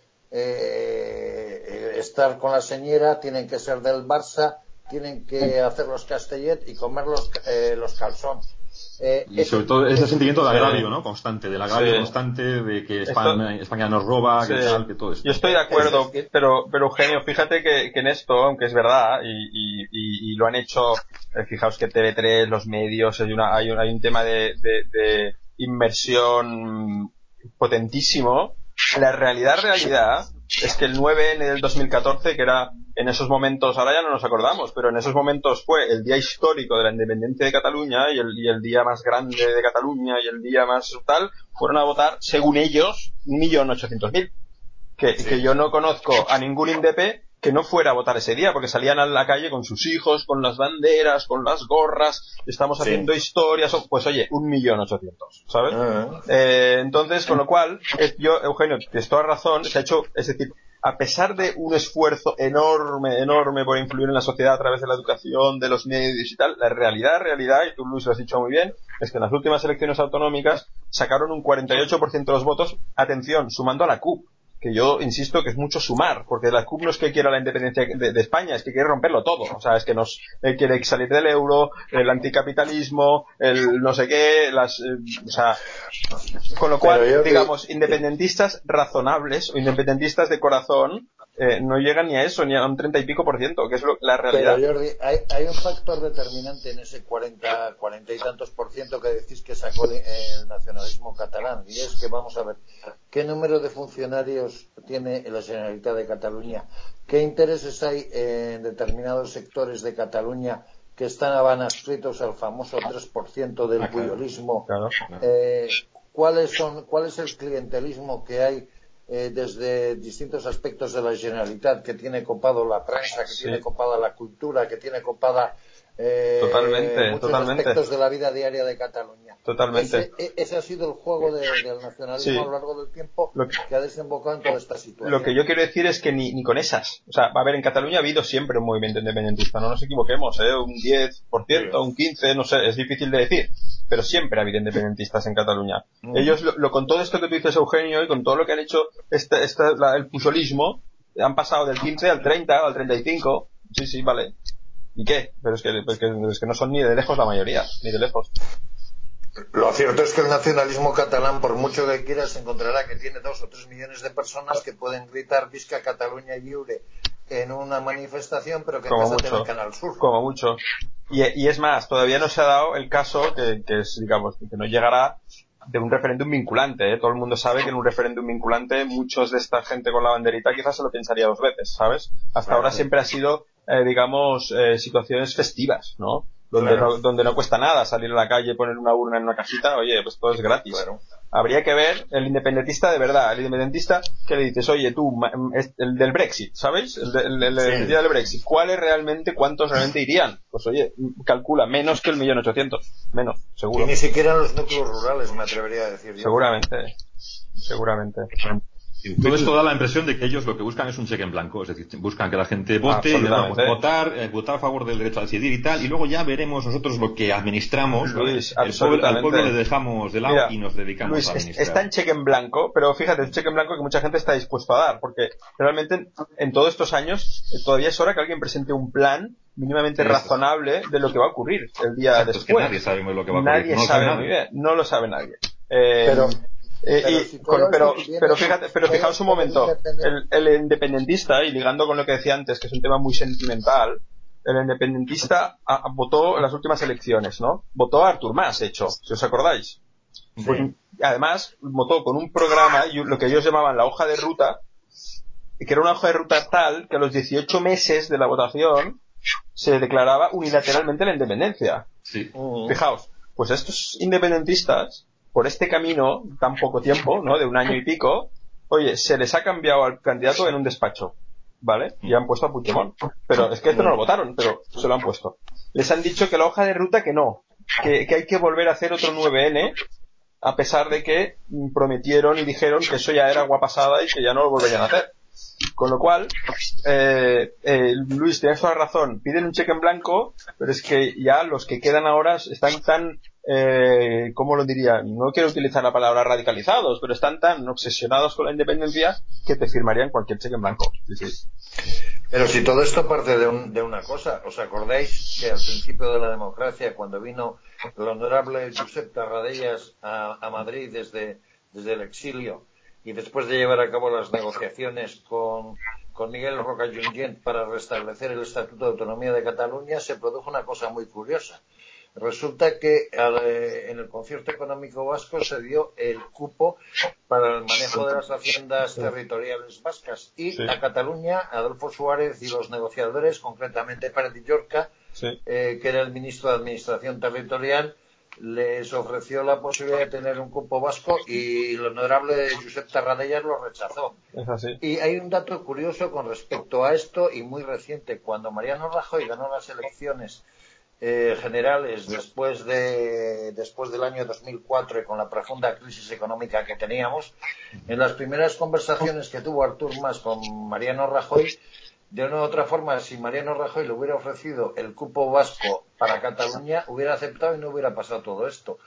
eh, estar con la señera, tienen que ser del Barça, tienen que hacer los castellet y comer los, eh, los calzón. Eh, y sobre todo ese sentimiento de agravio, ¿no?, constante, del agravio sí. constante de que España, esto, España nos roba, sí. que tal, que todo esto. Yo estoy de acuerdo, pero, pero Eugenio, fíjate que, que en esto, aunque es verdad, y, y, y, y lo han hecho, eh, fijaos que T V tres, los medios, hay, una, hay, un, hay un tema de, de, de inmersión potentísimo. La realidad, realidad, es que el nueve ene del dos mil catorce, que era en esos momentos, ahora ya no nos acordamos, pero en esos momentos fue el día histórico de la independencia de Cataluña y el, y el día más grande de Cataluña y el día más tal, fueron a votar, según ellos, un millón ochocientos mil. Que, sí. que yo no conozco a ningún indepe que no fuera a votar ese día, porque salían a la calle con sus hijos, con las banderas, con las gorras, estamos sí. haciendo historias, pues oye, un millón ochocientos, ¿sabes? Uh-huh. Eh, entonces, con lo cual, yo, Eugenio, tienes toda razón, se ha hecho, es decir, a pesar de un esfuerzo enorme, enorme por influir en la sociedad a través de la educación, de los medios y tal, la realidad, realidad, y tú Luis lo has dicho muy bien, es que en las últimas elecciones autonómicas sacaron un cuarenta y ocho por ciento de los votos, atención, sumando a la C U P. que yo insisto que es mucho sumar, porque la C U P no es que quiera la independencia de, de España, es que quiere romperlo todo. O sea, es que nos eh, quiere salir del euro, el anticapitalismo, el no sé qué, las, eh, o sea, con lo cual, digamos, que... independentistas razonables o independentistas de corazón eh, no llegan ni a eso, ni a un treinta y pico por ciento, que es lo, la realidad. Pero Jordi, hay, hay un factor determinante en ese cuarenta, cuarenta y tantos por ciento que decís que sacó el nacionalismo catalán, y es que vamos a ver qué número de funcionarios tiene la Generalitat de Cataluña, qué intereses hay en determinados sectores de Cataluña que estaban adscritos al famoso tres por ciento del ah, claro, puyolismo, claro, claro. Eh, cuáles son, cuál es el clientelismo que hay eh, desde distintos aspectos de la Generalitat, que tiene copado la prensa, que sí. tiene copada la cultura, que tiene copada eh, totalmente, muchos totalmente. aspectos de la vida diaria de Cataluña. Totalmente. Ese, ese ha sido el juego de, del nacionalismo sí. a lo largo del tiempo lo que, que ha desembocado en toda esta situación. Lo que yo quiero decir es que ni, ni con esas. O sea, va a haber en Cataluña ha habido siempre un movimiento independentista, no nos equivoquemos, ¿eh? Un diez por ciento, un quince por ciento, no sé, es difícil de decir. Pero siempre ha habido independentistas en Cataluña. Mm. Ellos, lo, lo, con todo esto que tú dices, Eugenio, y con todo lo que han hecho este, este, la, el pujolismo, han pasado del quince al treinta, al treinta y cinco. Sí, sí, vale. ¿Y qué? Pero es que, es que, es que no son ni de lejos la mayoría, ni de lejos. Lo cierto es que el nacionalismo catalán, por mucho que quiera, se encontrará que tiene dos o tres millones de personas que pueden gritar Visca Cataluña Lliure en una manifestación, pero que en casa tienen Canal Sur. Como mucho. Y, y es más, todavía no se ha dado el caso que, que es, digamos, que no llegará de un referéndum vinculante, ¿eh? Todo el mundo sabe que en un referéndum vinculante muchos de esta gente con la banderita quizás se lo pensaría dos veces, ¿sabes? Hasta claro, ahora sí. siempre ha sido, eh, digamos, eh, situaciones festivas, ¿no? Donde, claro. no, donde no cuesta nada salir a la calle, poner una urna en una casita, oye, pues todo es gratis. Claro. Habría que ver el independentista de verdad, el independentista que le dices, oye, tú, el del Brexit, ¿sabes? El, de, el, el, sí. el día del Brexit, ¿cuáles realmente, cuántos realmente irían? Pues oye, calcula, menos que el millón ochocientos, menos, seguro. Y ni siquiera en los núcleos rurales, me atrevería a decir yo. Seguramente, seguramente. Todo esto da la impresión de que ellos lo que buscan es un cheque en blanco, es decir, buscan que la gente vote y bueno, pues votar, eh, votar a favor del derecho a decidir y tal, y luego ya veremos nosotros lo que administramos, Luis, ¿vale? El pueblo, al pueblo le dejamos de lado. Mira, y nos dedicamos Luis, a administrar. Está en cheque en blanco, pero fíjate, es un cheque en blanco que mucha gente está dispuesto a dar, porque realmente en todos estos años todavía es hora que alguien presente un plan mínimamente Eso. razonable de lo que va a ocurrir el día Exacto, después. Es que nadie sabe lo que va a ocurrir. Nadie no sabe sabe muy bien, no lo sabe nadie. Eh, pero Eh, pero, y, si con, pero, pero fíjate, pero fijaos un momento, el, el independentista, y ligando con lo que decía antes, que es un tema muy sentimental, el independentista a, a, votó en las últimas elecciones, ¿no? Votó a Artur Mas, hecho, si os acordáis. Sí. Pues, además, votó con un programa, y lo que ellos llamaban la hoja de ruta, que era una hoja de ruta tal que a los dieciocho meses de la votación se declaraba unilateralmente la independencia. Sí. Uh-huh. Fijaos, pues estos independentistas, por este camino, tan poco tiempo, ¿no? De un año y pico, oye, se les ha cambiado al candidato en un despacho, ¿vale? Y han puesto a Puigdemont. Pero es que esto no lo votaron, pero se lo han puesto. Les han dicho que la hoja de ruta que no, que, que hay que volver a hacer otro nueve ene, a pesar de que prometieron y dijeron que eso ya era agua pasada y que ya no lo volverían a hacer. Con lo cual, eh, eh, Luis, tienes toda la razón, piden un cheque en blanco, pero es que ya los que quedan ahora están tan, eh, ¿cómo lo diría? No quiero utilizar la palabra radicalizados, pero están tan obsesionados con la independencia que te firmarían cualquier cheque en blanco. Sí, sí. Pero si todo esto parte de, un, de una cosa, ¿os acordáis que al principio de la democracia, cuando vino el honorable Josep Tarradellas a, a Madrid desde, desde el exilio, y después de llevar a cabo las negociaciones con, con Miguel Roca Junyent para restablecer el Estatuto de Autonomía de Cataluña, se produjo una cosa muy curiosa. Resulta que en el concierto económico vasco se dio el cupo para el manejo de las haciendas territoriales vascas y sí. a Cataluña, Adolfo Suárez y los negociadores, concretamente Pérez de Llorca, sí. eh, que era el ministro de Administración Territorial, les ofreció la posibilidad de tener un cupo vasco y el honorable Josep Tarradellas lo rechazó. Es así. Y hay un dato curioso con respecto a esto y muy reciente. Cuando Mariano Rajoy ganó las elecciones eh, generales después de después del año dos mil cuatro y con la profunda crisis económica que teníamos, en las primeras conversaciones que tuvo Artur Mas con Mariano Rajoy, de una u otra forma, si Mariano Rajoy le hubiera ofrecido el cupo vasco para Cataluña, hubiera aceptado y no hubiera pasado todo esto.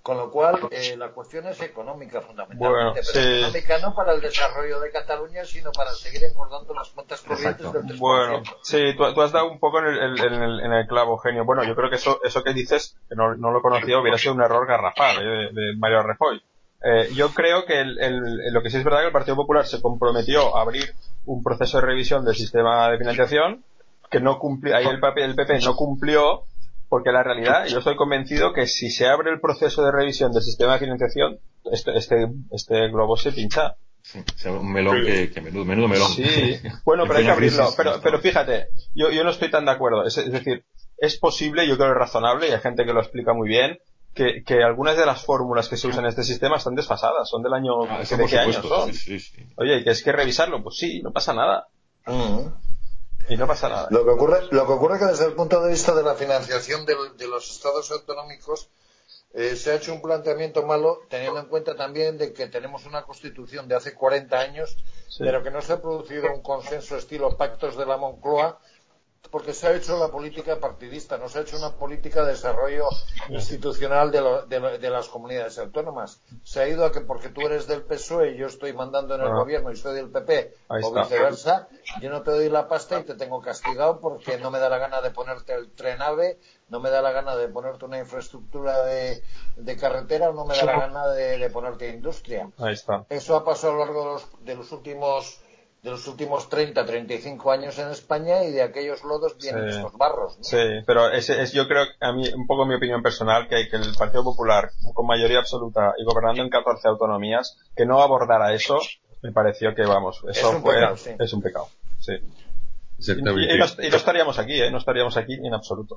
Con lo cual, eh, la cuestión es económica fundamentalmente, bueno, pero sí. económica no para el desarrollo de Cataluña, sino para seguir engordando las cuentas corrientes Exacto. del tres por ciento. Bueno, sí, tú, tú has dado un poco en el, en, el, en el clavo, Genio. Bueno, yo creo que eso eso que dices, que no, no lo conocía, hubiera sido un error garrafal eh, de, de Mario Rajoy. Eh, yo creo que el, el, lo que sí es verdad que el Partido Popular se comprometió a abrir un proceso de revisión del sistema de financiación que no cumplió, ahí el P P, el P P no cumplió, porque la realidad, yo estoy convencido que si se abre el proceso de revisión del sistema de financiación, este, este, este globo se pincha. Sí, o sea, un melón que, que menudo, menudo melón. Sí, bueno, pero hay que abrirlo. Pero, pero fíjate, yo, yo no estoy tan de acuerdo. Es, es decir, es posible, yo creo que es razonable, y hay gente que lo explica muy bien, que, que algunas de las fórmulas que se usan en este sistema están desfasadas, son del año, Ah, ¿de qué año son? Sí, sí, sí. Oye, ¿y que es que revisarlo? Pues sí, no pasa nada. Mm. Y no pasa nada. Lo que ocurre, lo que ocurre es que desde el punto de vista de la financiación de, de los estados autonómicos eh, se ha hecho un planteamiento malo, teniendo en cuenta también de que tenemos una constitución de hace cuarenta años, Sí. pero que no se ha producido un consenso estilo pactos de la Moncloa, porque se ha hecho la política partidista, no se ha hecho una política de desarrollo institucional de, lo, de, lo, de las comunidades autónomas. Se ha ido a que porque tú eres del P S O E y yo estoy mandando en el Ah. gobierno y soy del P P, Ahí o está. viceversa, yo no te doy la pasta y te tengo castigado porque no me da la gana de ponerte el tren AVE, no me da la gana de ponerte una infraestructura de, de carretera, o no me da la gana de, de ponerte industria. Ahí está. Eso ha pasado a lo largo de los, de los últimos de los últimos treinta, treinta y cinco años en España, y de aquellos lodos vienen Sí. estos barros, ¿no? Sí, pero ese es, yo creo, a mí, un poco mi opinión personal, que, que el Partido Popular, con mayoría absoluta y gobernando en catorce autonomías, que no abordara eso, me pareció que, vamos, eso es un fue, pecado, sí. es un pecado, sí. Exactamente. Y, y, no, y no estaríamos aquí, ¿eh? No estaríamos aquí en absoluto.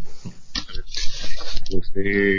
Pues,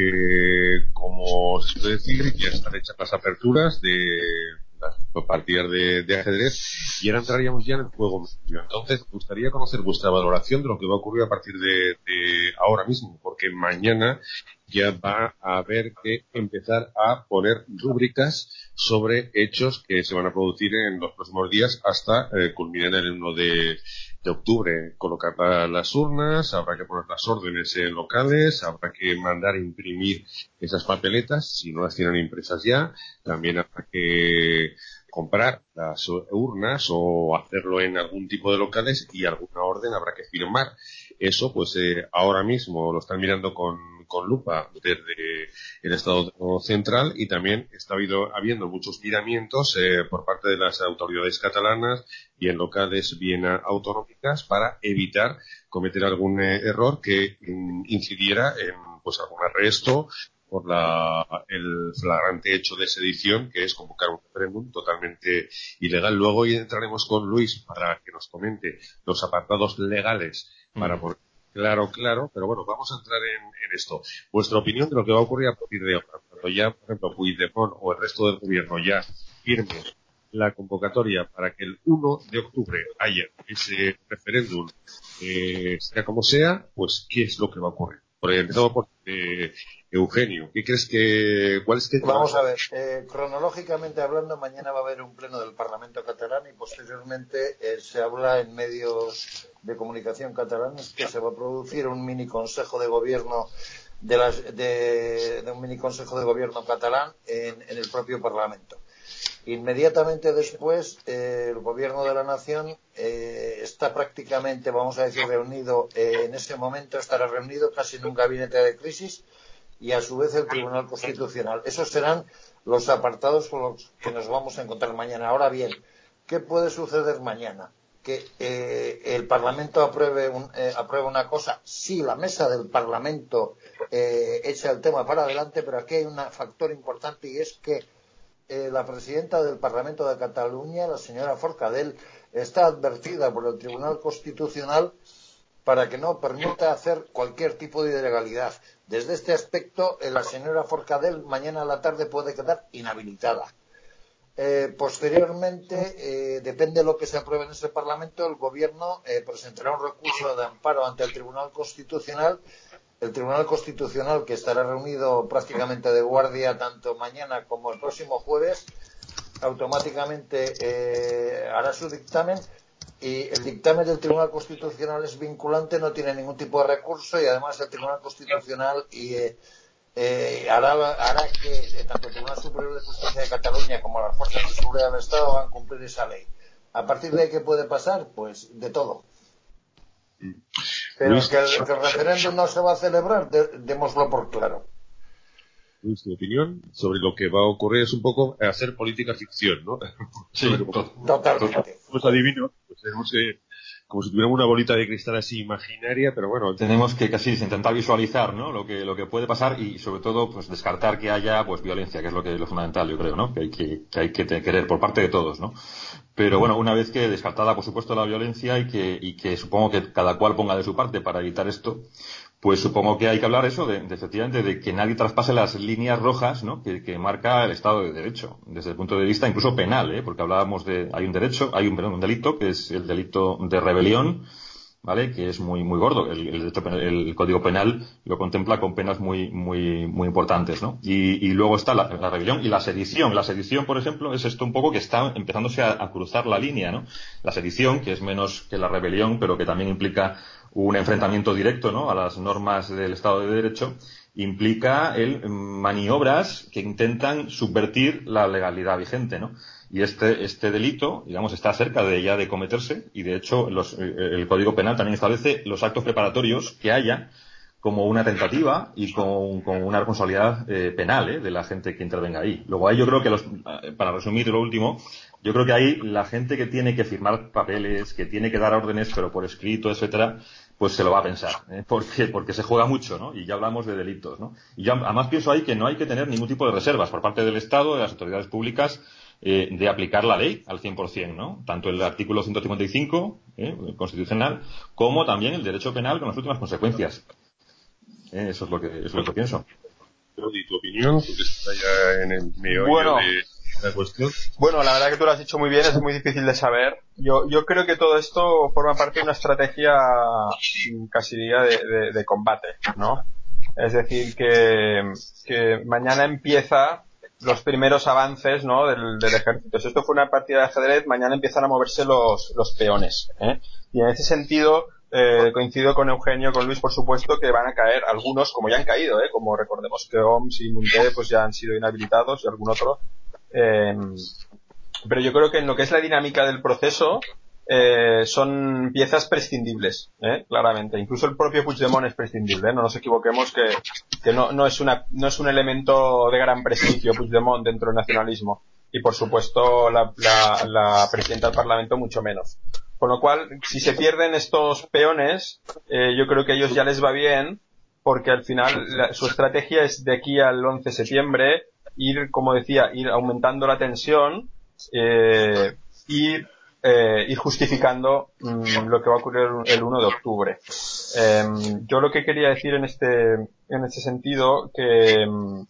eh, como se puede decir, ya están hechas las aperturas de las partidas de, de ajedrez y ahora entraríamos ya en el juego. Entonces, me gustaría conocer vuestra valoración de lo que va a ocurrir a partir de, de ahora mismo, porque mañana ya va a haber que empezar a poner rúbricas sobre hechos que se van a producir en los próximos días hasta eh, culminar el uno de, de octubre. Colocar la, las urnas, habrá que poner las órdenes en locales, habrá que mandar a imprimir esas papeletas, si no las tienen impresas ya, también habrá que comprar las urnas o hacerlo en algún tipo de locales y alguna orden habrá que firmar. Eso, pues eh, ahora mismo lo están mirando con, con lupa desde el Estado central y también está habido, habiendo muchos miramientos eh, por parte de las autoridades catalanas y en locales bien autonómicas para evitar cometer algún eh, error que in, incidiera en pues algún arresto por la, el flagrante hecho de sedición, que es convocar un referéndum totalmente ilegal. Luego entraremos con Luis para que nos comente los apartados legales para poner claro, claro, pero bueno, vamos a entrar en, en esto. Vuestra opinión de lo que va a ocurrir a partir de ahora, cuando ya, por ejemplo, Puigdemont o el resto del gobierno ya firme la convocatoria para que el uno de octubre haya ese referéndum, eh, sea como sea, pues ¿qué es lo que va a ocurrir? Por empezamos por eh, Eugenio, ¿qué crees que, cuál es que... Vamos a ver, eh, cronológicamente hablando, mañana va a haber un pleno del Parlamento catalán y posteriormente eh, se habla en medios de comunicación catalanes que se va a producir un mini consejo de gobierno de, las, de, de un mini consejo de gobierno catalán en, en el propio Parlamento. Inmediatamente después, eh, el gobierno de la nación eh, está prácticamente, vamos a decir, reunido, eh, en ese momento estará reunido casi en un gabinete de crisis, y a su vez el Tribunal Constitucional. Esos serán los apartados con los que nos vamos a encontrar mañana. Ahora bien, ¿qué puede suceder mañana? Que eh, el Parlamento apruebe, un, eh, apruebe una cosa. Sí, la mesa del Parlamento eh, echa el tema para adelante, pero aquí hay un factor importante, y es que eh, la presidenta del Parlamento de Cataluña, la señora Forcadell, está advertida por el Tribunal Constitucional para que no permita hacer cualquier tipo de ilegalidad. Desde este aspecto, eh, la señora Forcadell mañana a la tarde puede quedar inhabilitada. Eh, posteriormente, eh, depende de lo que se apruebe en ese Parlamento, el Gobierno eh, presentará un recurso de amparo ante el Tribunal Constitucional. El Tribunal Constitucional, que estará reunido prácticamente de guardia tanto mañana como el próximo jueves, automáticamente eh, hará su dictamen. Y el dictamen del Tribunal Constitucional es vinculante, no tiene ningún tipo de recurso, y además el Tribunal Constitucional y, eh, eh, hará, hará que eh, tanto el Tribunal Superior de Justicia de Cataluña como las fuerzas de seguridad del Estado van a cumplir esa ley. A partir de ahí, ¿qué puede pasar? Pues de todo. Pero Luis, que el, que el referéndum no se va a celebrar, de, démoslo por claro. Luis, tu opinión sobre lo que va a ocurrir es un poco hacer política ficción, ¿no? Sí, to- Totalmente. Pues adivino, pues tenemos que, como si tuviéramos una bolita de cristal así imaginaria, pero bueno. tenemos que casi intentar visualizar, ¿no? Lo que, lo que puede pasar y sobre todo, pues descartar que haya, pues violencia, que es lo que, lo fundamental, yo creo, ¿no? Que hay que, que hay que te- querer por parte de todos, ¿no? Pero bueno, una vez que descartada, por supuesto, la violencia y que, y que supongo que cada cual ponga de su parte para evitar esto, pues supongo que hay que hablar eso de, de efectivamente de que nadie traspase las líneas rojas, ¿no? Que, que marca el Estado de Derecho, desde el punto de vista incluso penal, ¿eh? Porque hablábamos de, hay un derecho, hay un, perdón, un delito, que es el delito de rebelión, ¿vale? Que es muy, muy gordo. El, el, el Código Penal lo contempla con penas muy, muy, muy importantes, ¿no? Y, y luego está la, la rebelión y la sedición. La sedición, por ejemplo, es esto un poco que está empezándose a, a cruzar la línea, ¿no? La sedición, que es menos que la rebelión, pero que también implica un enfrentamiento directo, ¿no? A las normas del Estado de Derecho, implica el maniobras que intentan subvertir la legalidad vigente, ¿no? Y este, este delito, digamos, está cerca de ya de cometerse y de hecho los, el Código Penal también establece los actos preparatorios que haya como una tentativa y con, con una responsabilidad eh, penal ¿eh? de la gente que intervenga ahí. Luego ahí yo creo que, los, para resumir lo último, yo creo que ahí la gente que tiene que firmar papeles, que tiene que dar órdenes, pero por escrito, etcétera, pues se lo va a pensar, ¿eh? porque porque se juega mucho, ¿no? Y ya hablamos de delitos, ¿no? Y yo además pienso ahí que no hay que tener ningún tipo de reservas por parte del Estado, de las autoridades públicas, eh, de aplicar la ley al cien por ciento, ¿no? Tanto el artículo ciento cincuenta y cinco ¿eh? constitucional, como también el derecho penal con las últimas consecuencias. Eh, eso es lo que es lo que pienso. ¿Y tu opinión? Porque está ya en el meollo Bueno. de la cuestión. Bueno, la verdad que tú lo has dicho muy bien, es muy difícil de saber. Yo, yo creo que todo esto forma parte de una estrategia casi diría de, de, de combate, ¿no? Es decir, que, que mañana empieza los primeros avances, ¿no? del, del ejército. Si esto fue una partida de ajedrez, mañana empiezan a moverse los, los peones, ¿eh? Y en ese sentido, eh, coincido con Eugenio, con Luis, por supuesto, que van a caer algunos, como ya han caído, ¿eh? Como recordemos que O M S y Munté, pues ya han sido inhabilitados y algún otro. Eh, pero yo creo que en lo que es la dinámica del proceso eh, son piezas prescindibles, ¿eh? Claramente. Incluso el propio Puigdemont es prescindible, ¿eh? No nos equivoquemos que, que no, no es una, no es un elemento de gran prestigio Puigdemont dentro del nacionalismo. Y por supuesto la, la, la presidenta del Parlamento mucho menos. Con lo cual, si se pierden estos peones, eh, yo creo que a ellos ya les va bien, porque al final la, su estrategia es de aquí al once de septiembre ir, como decía, ir aumentando la tensión eh, y eh, ir justificando mmm, lo que va a ocurrir el uno de octubre. Eh, yo lo que quería decir en este en este sentido que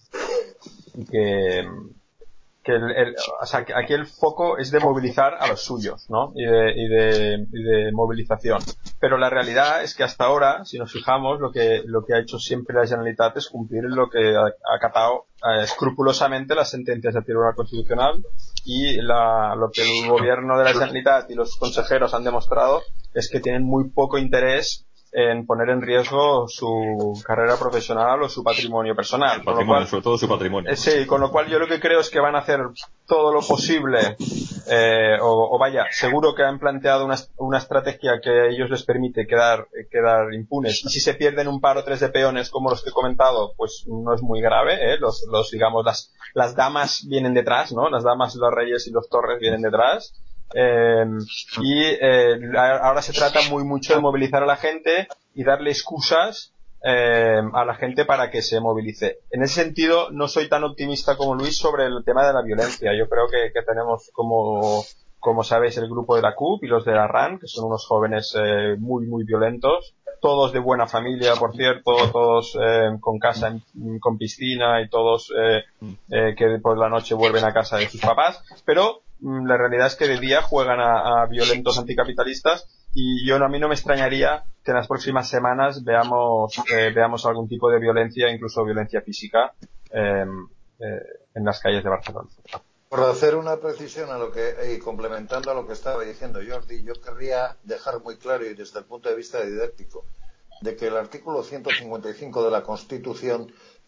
que que el, el, o sea, que aquí el foco es de movilizar a los suyos, ¿no? Y de, y de, y de movilización. Pero la realidad es que hasta ahora, si nos fijamos, lo que, lo que ha hecho siempre la Generalitat es cumplir lo que ha acatado eh, escrupulosamente las sentencias del Tribunal Constitucional y la, lo que el gobierno de la Generalitat y los consejeros han demostrado es que tienen muy poco interés en poner en riesgo su carrera profesional o su patrimonio personal. Su patrimonio, con lo cual, sobre todo su patrimonio. Eh, sí, con lo cual yo lo que creo es que van a hacer todo lo posible, eh, o, o vaya, seguro que han planteado una, una estrategia que a ellos les permite quedar, quedar impunes. Y si se pierden un par o tres de peones como los que he comentado, pues no es muy grave, ¿eh? Los, los digamos, las, las damas vienen detrás, ¿no? Las damas, los reyes y los torres vienen detrás. Eh, y eh, ahora se trata muy mucho de movilizar a la gente y darle excusas eh, a la gente para que se movilice. En ese sentido no soy tan optimista como Luis sobre el tema de la violencia. Yo creo que, que tenemos como, como sabéis, el grupo de la C U P y los de la R A N, que son unos jóvenes eh, muy muy violentos, todos de buena familia, por cierto, todos eh, con casa en, con piscina y todos eh, eh, que por la noche vuelven a casa de sus papás, pero la realidad es que de día juegan a, a violentos anticapitalistas y yo a mí no me extrañaría que en las próximas semanas veamos eh, veamos algún tipo de violencia, incluso violencia física eh, eh, en las calles de Barcelona. Por hacer una precisión a lo que y complementando a lo que estaba diciendo Jordi, yo querría dejar muy claro y desde el punto de vista didáctico de que el artículo ciento cincuenta y cinco de la Constitución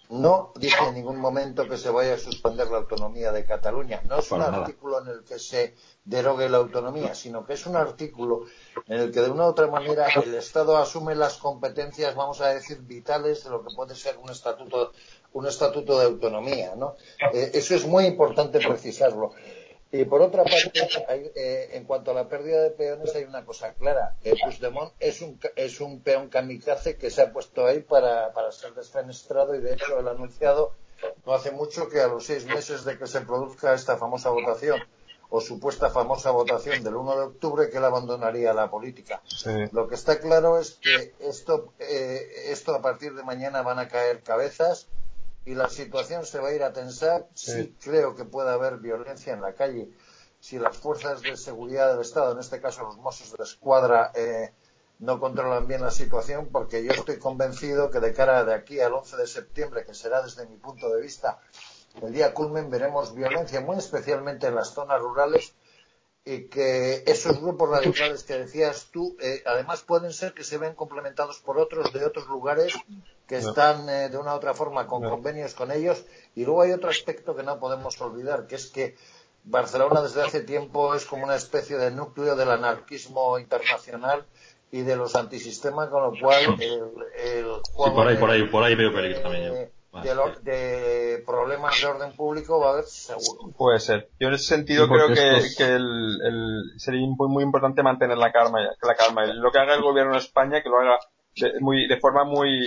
no dice en ningún momento que se vaya a suspender la autonomía de Cataluña. No es un Para nada. artículo en el que se derogue la autonomía, sino que es un artículo en el que de una u otra manera el Estado asume las competencias, vamos a decir, vitales de lo que puede ser un estatuto, un estatuto de autonomía, ¿no? Eh, eso es muy importante precisarlo. Y por otra parte, hay, eh, en cuanto a la pérdida de peones, hay una cosa clara. Eh, Puigdemont es un, es un peón kamikaze que se ha puesto ahí para, para ser desfenestrado, y de hecho él ha anunciado no hace mucho que a los seis meses de que se produzca esta famosa votación, o supuesta famosa votación del uno de octubre, que él abandonaría la política. Sí. Lo que está claro es que esto, eh, esto a partir de mañana van a caer cabezas, y la situación se va a ir a tensar. Sí, sí creo que puede haber violencia en la calle si las fuerzas de seguridad del Estado, en este caso los Mossos de Escuadra, eh, no controlan bien la situación, porque yo estoy convencido que de cara de aquí al once de septiembre, que será desde mi punto de vista el día culmen, veremos violencia, muy especialmente en las zonas rurales, y que esos grupos radicales que decías tú, eh, además pueden ser que se ven complementados por otros de otros lugares que están eh, de una u otra forma con convenios con ellos. Y luego hay otro aspecto que no podemos olvidar, que es que Barcelona desde hace tiempo es como una especie de núcleo del anarquismo internacional y de los antisistemas, con lo cual el, el juego sí, por ahí, de, por ahí, por ahí veo peligro de, también yo. De, lo, de problemas de orden público va a haber seguro. Puede ser. Yo en ese sentido sí, creo que, estos... que el, el, sería muy, muy importante mantener la calma, la calma. Lo que haga el gobierno de España, que lo haga de, muy, de forma muy,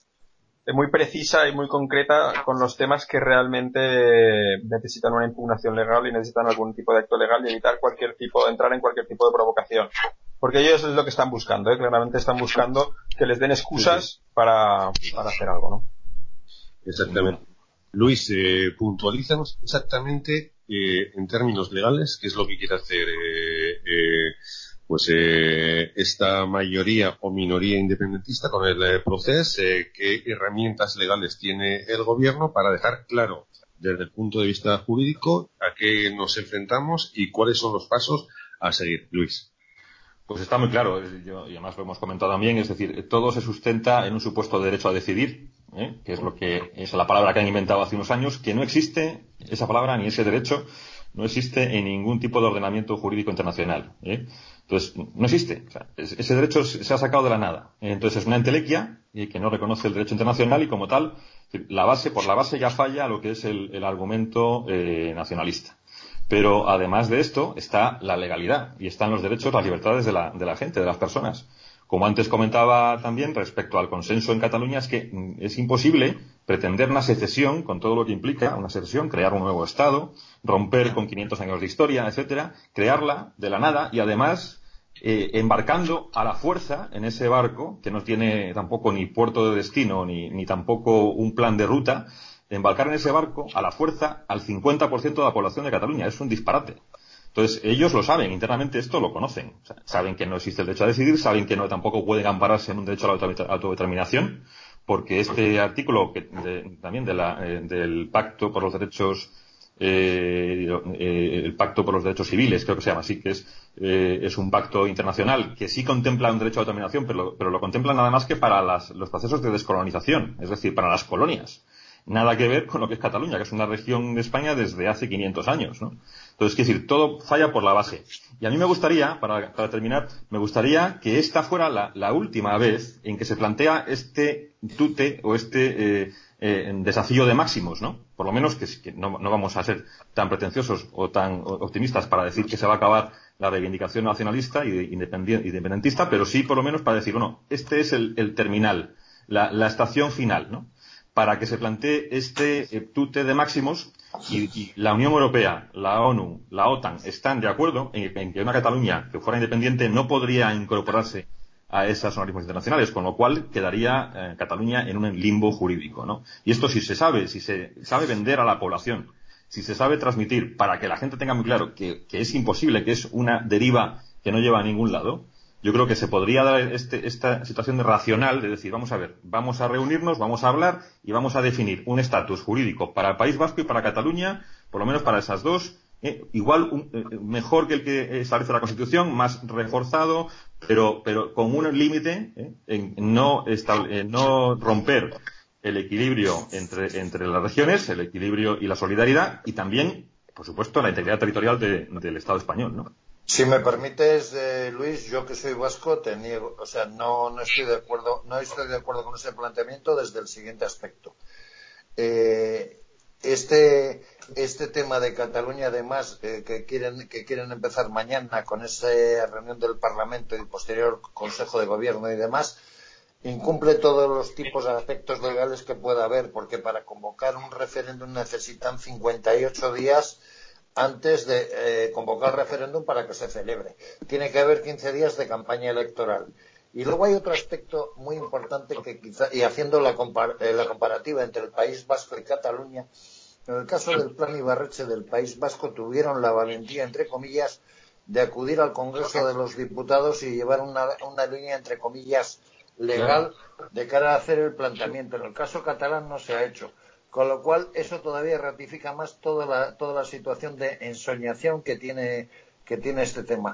muy precisa y muy concreta con los temas que realmente necesitan una impugnación legal y necesitan algún tipo de acto legal, y evitar cualquier tipo, entrar en cualquier tipo de provocación. Porque ellos es lo que están buscando, ¿eh? Claramente están buscando que les den excusas sí, sí. Para, para hacer algo, ¿no? Exactamente. Luis, eh, puntualízanos exactamente eh, en términos legales qué es lo que quiere hacer eh, eh, pues eh, esta mayoría o minoría independentista con el eh, proceso, eh, qué herramientas legales tiene el gobierno para dejar claro desde el punto de vista jurídico a qué nos enfrentamos y cuáles son los pasos a seguir. Luis. Pues está muy claro, yo, y además lo hemos comentado también, es decir, todo se sustenta en un supuesto derecho a decidir, ¿eh? que es lo que es la palabra que han inventado hace unos años, que no existe esa palabra ni ese derecho, no existe en ningún tipo de ordenamiento jurídico internacional. ¿eh? Entonces, no existe. O sea, ese derecho se ha sacado de la nada. Entonces, es una entelequia que no reconoce el derecho internacional y, como tal, la base, por la base ya falla lo que es el, el argumento eh, nacionalista. Pero además de esto está la legalidad y están los derechos, las libertades de la, de la gente, de las personas. Como antes comentaba también respecto al consenso en Cataluña, es que es imposible pretender una secesión con todo lo que implica una secesión, crear un nuevo Estado, romper con quinientos años de historia, etcétera, crearla de la nada y además eh, embarcando a la fuerza en ese barco que no tiene tampoco ni puerto de destino ni, ni tampoco un plan de ruta. Embarcar en ese barco a la fuerza al cincuenta por ciento de la población de Cataluña. Es un disparate. Entonces, ellos lo saben, internamente esto lo conocen. O sea, saben que no existe el derecho a decidir, saben que no tampoco pueden ampararse en un derecho a la autodeterminación, porque este artículo que de, también de la, eh, del Pacto por los Derechos eh, eh, el Pacto por los Derechos Civiles, creo que se llama así, que es, eh, es un pacto internacional que sí contempla un derecho a la autodeterminación, pero lo, pero lo contempla nada más que para las, los procesos de descolonización, es decir, para las colonias. Nada que ver con lo que es Cataluña, que es una región de España desde hace quinientos años, ¿no? Entonces, quiero decir, todo falla por la base. Y a mí me gustaría, para, para terminar, me gustaría que esta fuera la, la última vez en que se plantea este tute o este eh, eh, desafío de máximos, ¿no? Por lo menos que, que no, no vamos a ser tan pretenciosos o tan optimistas para decir que se va a acabar la reivindicación nacionalista y independentista, pero sí por lo menos para decir, bueno, este es el, el terminal, la, la estación final, ¿no? Para que se plantee este eh, tute de máximos y, y la Unión Europea, la ONU, la OTAN están de acuerdo en, en que una Cataluña que fuera independiente no podría incorporarse a esos organismos internacionales, con lo cual quedaría eh, Cataluña en un limbo jurídico, ¿no? Y esto si se sabe, si se sabe vender a la población, si se sabe transmitir para que la gente tenga muy claro que, que es imposible, que es una deriva que no lleva a ningún lado, yo creo que se podría dar este, esta situación de racional de decir, vamos a ver, vamos a reunirnos, vamos a hablar y vamos a definir un estatus jurídico para el País Vasco y para Cataluña, por lo menos para esas dos, eh, igual un, eh, mejor que el que establece la Constitución, más reforzado, pero, pero con un límite eh, en no, estable, en no romper el equilibrio entre, entre las regiones, el equilibrio y la solidaridad, y también, por supuesto, la integridad territorial de, del Estado español, ¿no? Si me permites, eh, Luis, yo que soy vasco, te niego, o sea, no, no estoy de acuerdo, no estoy de acuerdo con ese planteamiento desde el siguiente aspecto. Eh, este, este tema de Cataluña, además, eh, que quieren, que quieren empezar mañana con esa reunión del Parlamento y posterior Consejo de Gobierno y demás, incumple todos los tipos de aspectos legales que pueda haber, porque para convocar un referéndum necesitan cincuenta y ocho días antes de eh, convocar el referéndum para que se celebre. Tiene que haber quince días de campaña electoral. Y luego hay otro aspecto muy importante que quizá, y haciendo la, compar, eh, la comparativa entre el País Vasco y Cataluña, en el caso del Plan Ibarretxe del País Vasco tuvieron la valentía, entre comillas, de acudir al Congreso de los Diputados y llevar una, una línea, entre comillas, legal de cara a hacer el planteamiento. En el caso catalán no se ha hecho. Con lo cual, eso todavía ratifica más toda la, toda la situación de ensoñación que tiene, que tiene este tema.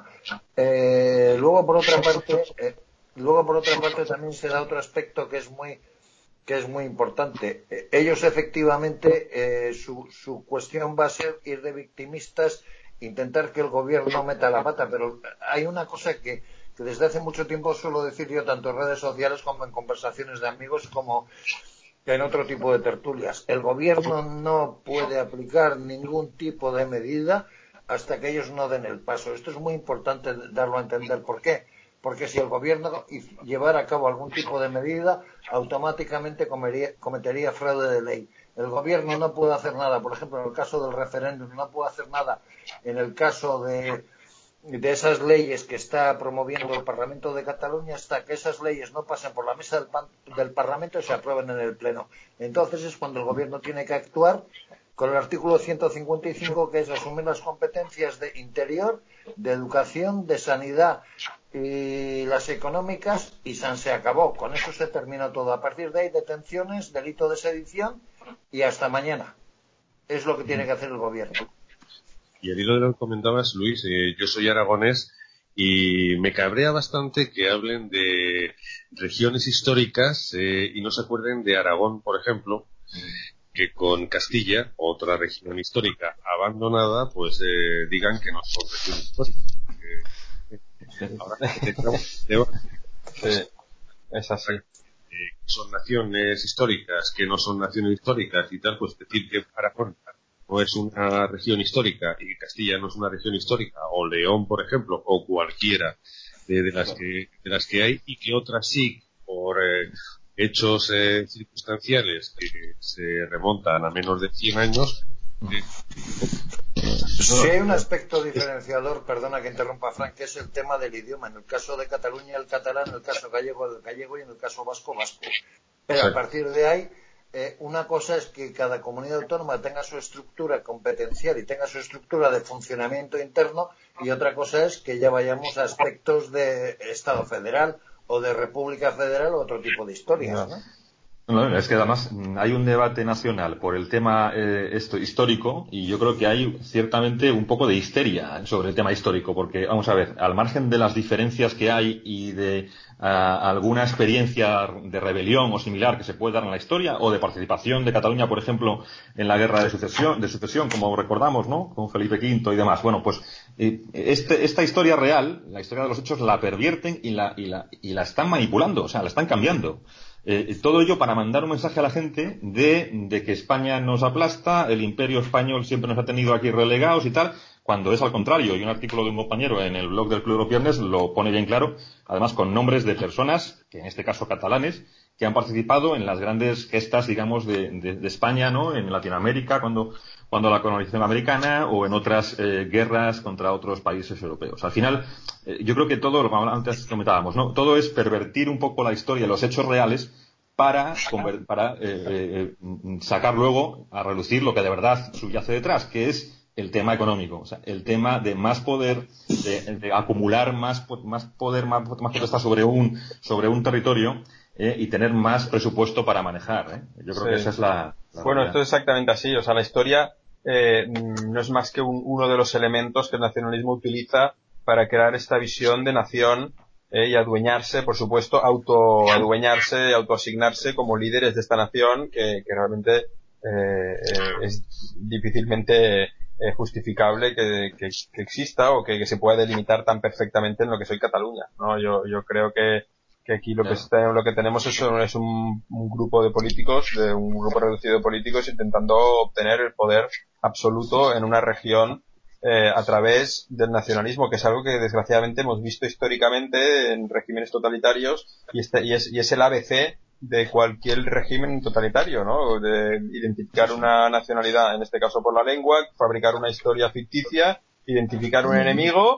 Eh, luego, por otra parte, eh, luego, por otra parte, también se da otro aspecto que es muy, que es muy importante. Eh, ellos, efectivamente, eh, su, su cuestión va a ser ir de victimistas, intentar que el gobierno meta la pata, pero hay una cosa que, que desde hace mucho tiempo suelo decir yo, tanto en redes sociales como en conversaciones de amigos, como en otro tipo de tertulias. El gobierno no puede aplicar ningún tipo de medida hasta que ellos no den el paso. Esto es muy importante darlo a entender. ¿Por qué? Porque si el gobierno llevara a cabo algún tipo de medida, automáticamente comería, cometería fraude de ley. El gobierno no puede hacer nada, por ejemplo, en el caso del referéndum, no puede hacer nada en el caso de de esas leyes que está promoviendo el Parlamento de Cataluña hasta que esas leyes no pasen por la mesa del, del Parlamento y se aprueben en el Pleno. Entonces es cuando el Gobierno tiene que actuar con el artículo ciento cincuenta y cinco, que es asumir las competencias de interior, de educación, de sanidad y las económicas, y San se acabó. Con eso se terminó todo. A partir de ahí, detenciones, delito de sedición y hasta mañana. Es lo que tiene que hacer el Gobierno. Y al hilo de lo que comentabas, Luis, eh, yo soy aragonés y me cabrea bastante que hablen de regiones históricas eh, y no se acuerden de Aragón, por ejemplo, que con Castilla, otra región histórica abandonada, pues eh, digan que no son regiones históricas. Eh, ahora que tengamos debate, sí, es así. Eh, son naciones históricas, que no son naciones históricas y tal, pues decir que Aragón no es una región histórica y que Castilla no es una región histórica, o León, por ejemplo, o cualquiera de, de las que de las que hay, y que otras sí, por eh, hechos eh, circunstanciales que se remontan a menos de cien años. Eh, Sí hay un aspecto diferenciador, perdona que interrumpa, Frank, que es el tema del idioma. En el caso de Cataluña, el catalán; en el caso gallego, el gallego; y en el caso vasco, vasco. Pero a partir de ahí, eh, una cosa es que cada comunidad autónoma tenga su estructura competencial y tenga su estructura de funcionamiento interno, y otra cosa es que ya vayamos a aspectos de Estado federal o de República Federal o otro tipo de historias, ¿no? No, es que además hay un debate nacional por el tema eh, esto histórico, y yo creo que hay ciertamente un poco de histeria sobre el tema histórico, porque vamos a ver, al margen de las diferencias que hay y de uh, alguna experiencia de rebelión o similar que se puede dar en la historia, o de participación de Cataluña, por ejemplo, en la guerra de sucesión, de sucesión, como recordamos, ¿no?, con Felipe quinto y demás. Bueno, pues eh, este, esta historia real, la historia de los hechos, la pervierten y la, y la, y la están manipulando, o sea, la están cambiando. Eh, todo ello para mandar un mensaje a la gente de, de que España nos aplasta, el imperio español siempre nos ha tenido aquí relegados y tal, cuando es al contrario. Y un artículo de un compañero en el blog del Club de los Viernes lo pone bien claro, además con nombres de personas, que en este caso catalanes, que han participado en las grandes gestas, digamos, de, de, de España, ¿no?, en Latinoamérica, cuando, cuando la colonización americana, o en otras eh, guerras contra otros países europeos. Al final, eh, yo creo que todo, lo que antes comentábamos, ¿no?, todo es pervertir un poco la historia, los hechos reales, para, para eh, eh, sacar luego a relucir lo que de verdad subyace detrás, que es el tema económico, o sea, el tema de más poder, de, de acumular más, más poder, más, más potestad sobre un, sobre un territorio, eh, y tener más presupuesto para manejar, ¿eh? Yo creo sí. que esa es la, la bueno, realidad. Esto es exactamente así, o sea, la historia eh, no es más que un, uno de los elementos que el nacionalismo utiliza para crear esta visión de nación eh, y adueñarse, por supuesto, autoadueñarse, autoasignarse como líderes de esta nación que, que realmente eh, eh, es difícilmente eh, justificable que, que, que exista o que, que se pueda delimitar tan perfectamente en lo que soy Cataluña, ¿no? Yo, yo creo que, que aquí lo que, está, lo que tenemos es, es un, un grupo de políticos, de un grupo reducido de políticos intentando obtener el poder absoluto en una región Eh, a través del nacionalismo, que es algo que desgraciadamente hemos visto históricamente en regímenes totalitarios y, este, y, es, y es el A B C de cualquier régimen totalitario, ¿no? De identificar una nacionalidad, en este caso por la lengua, fabricar una historia ficticia, identificar un enemigo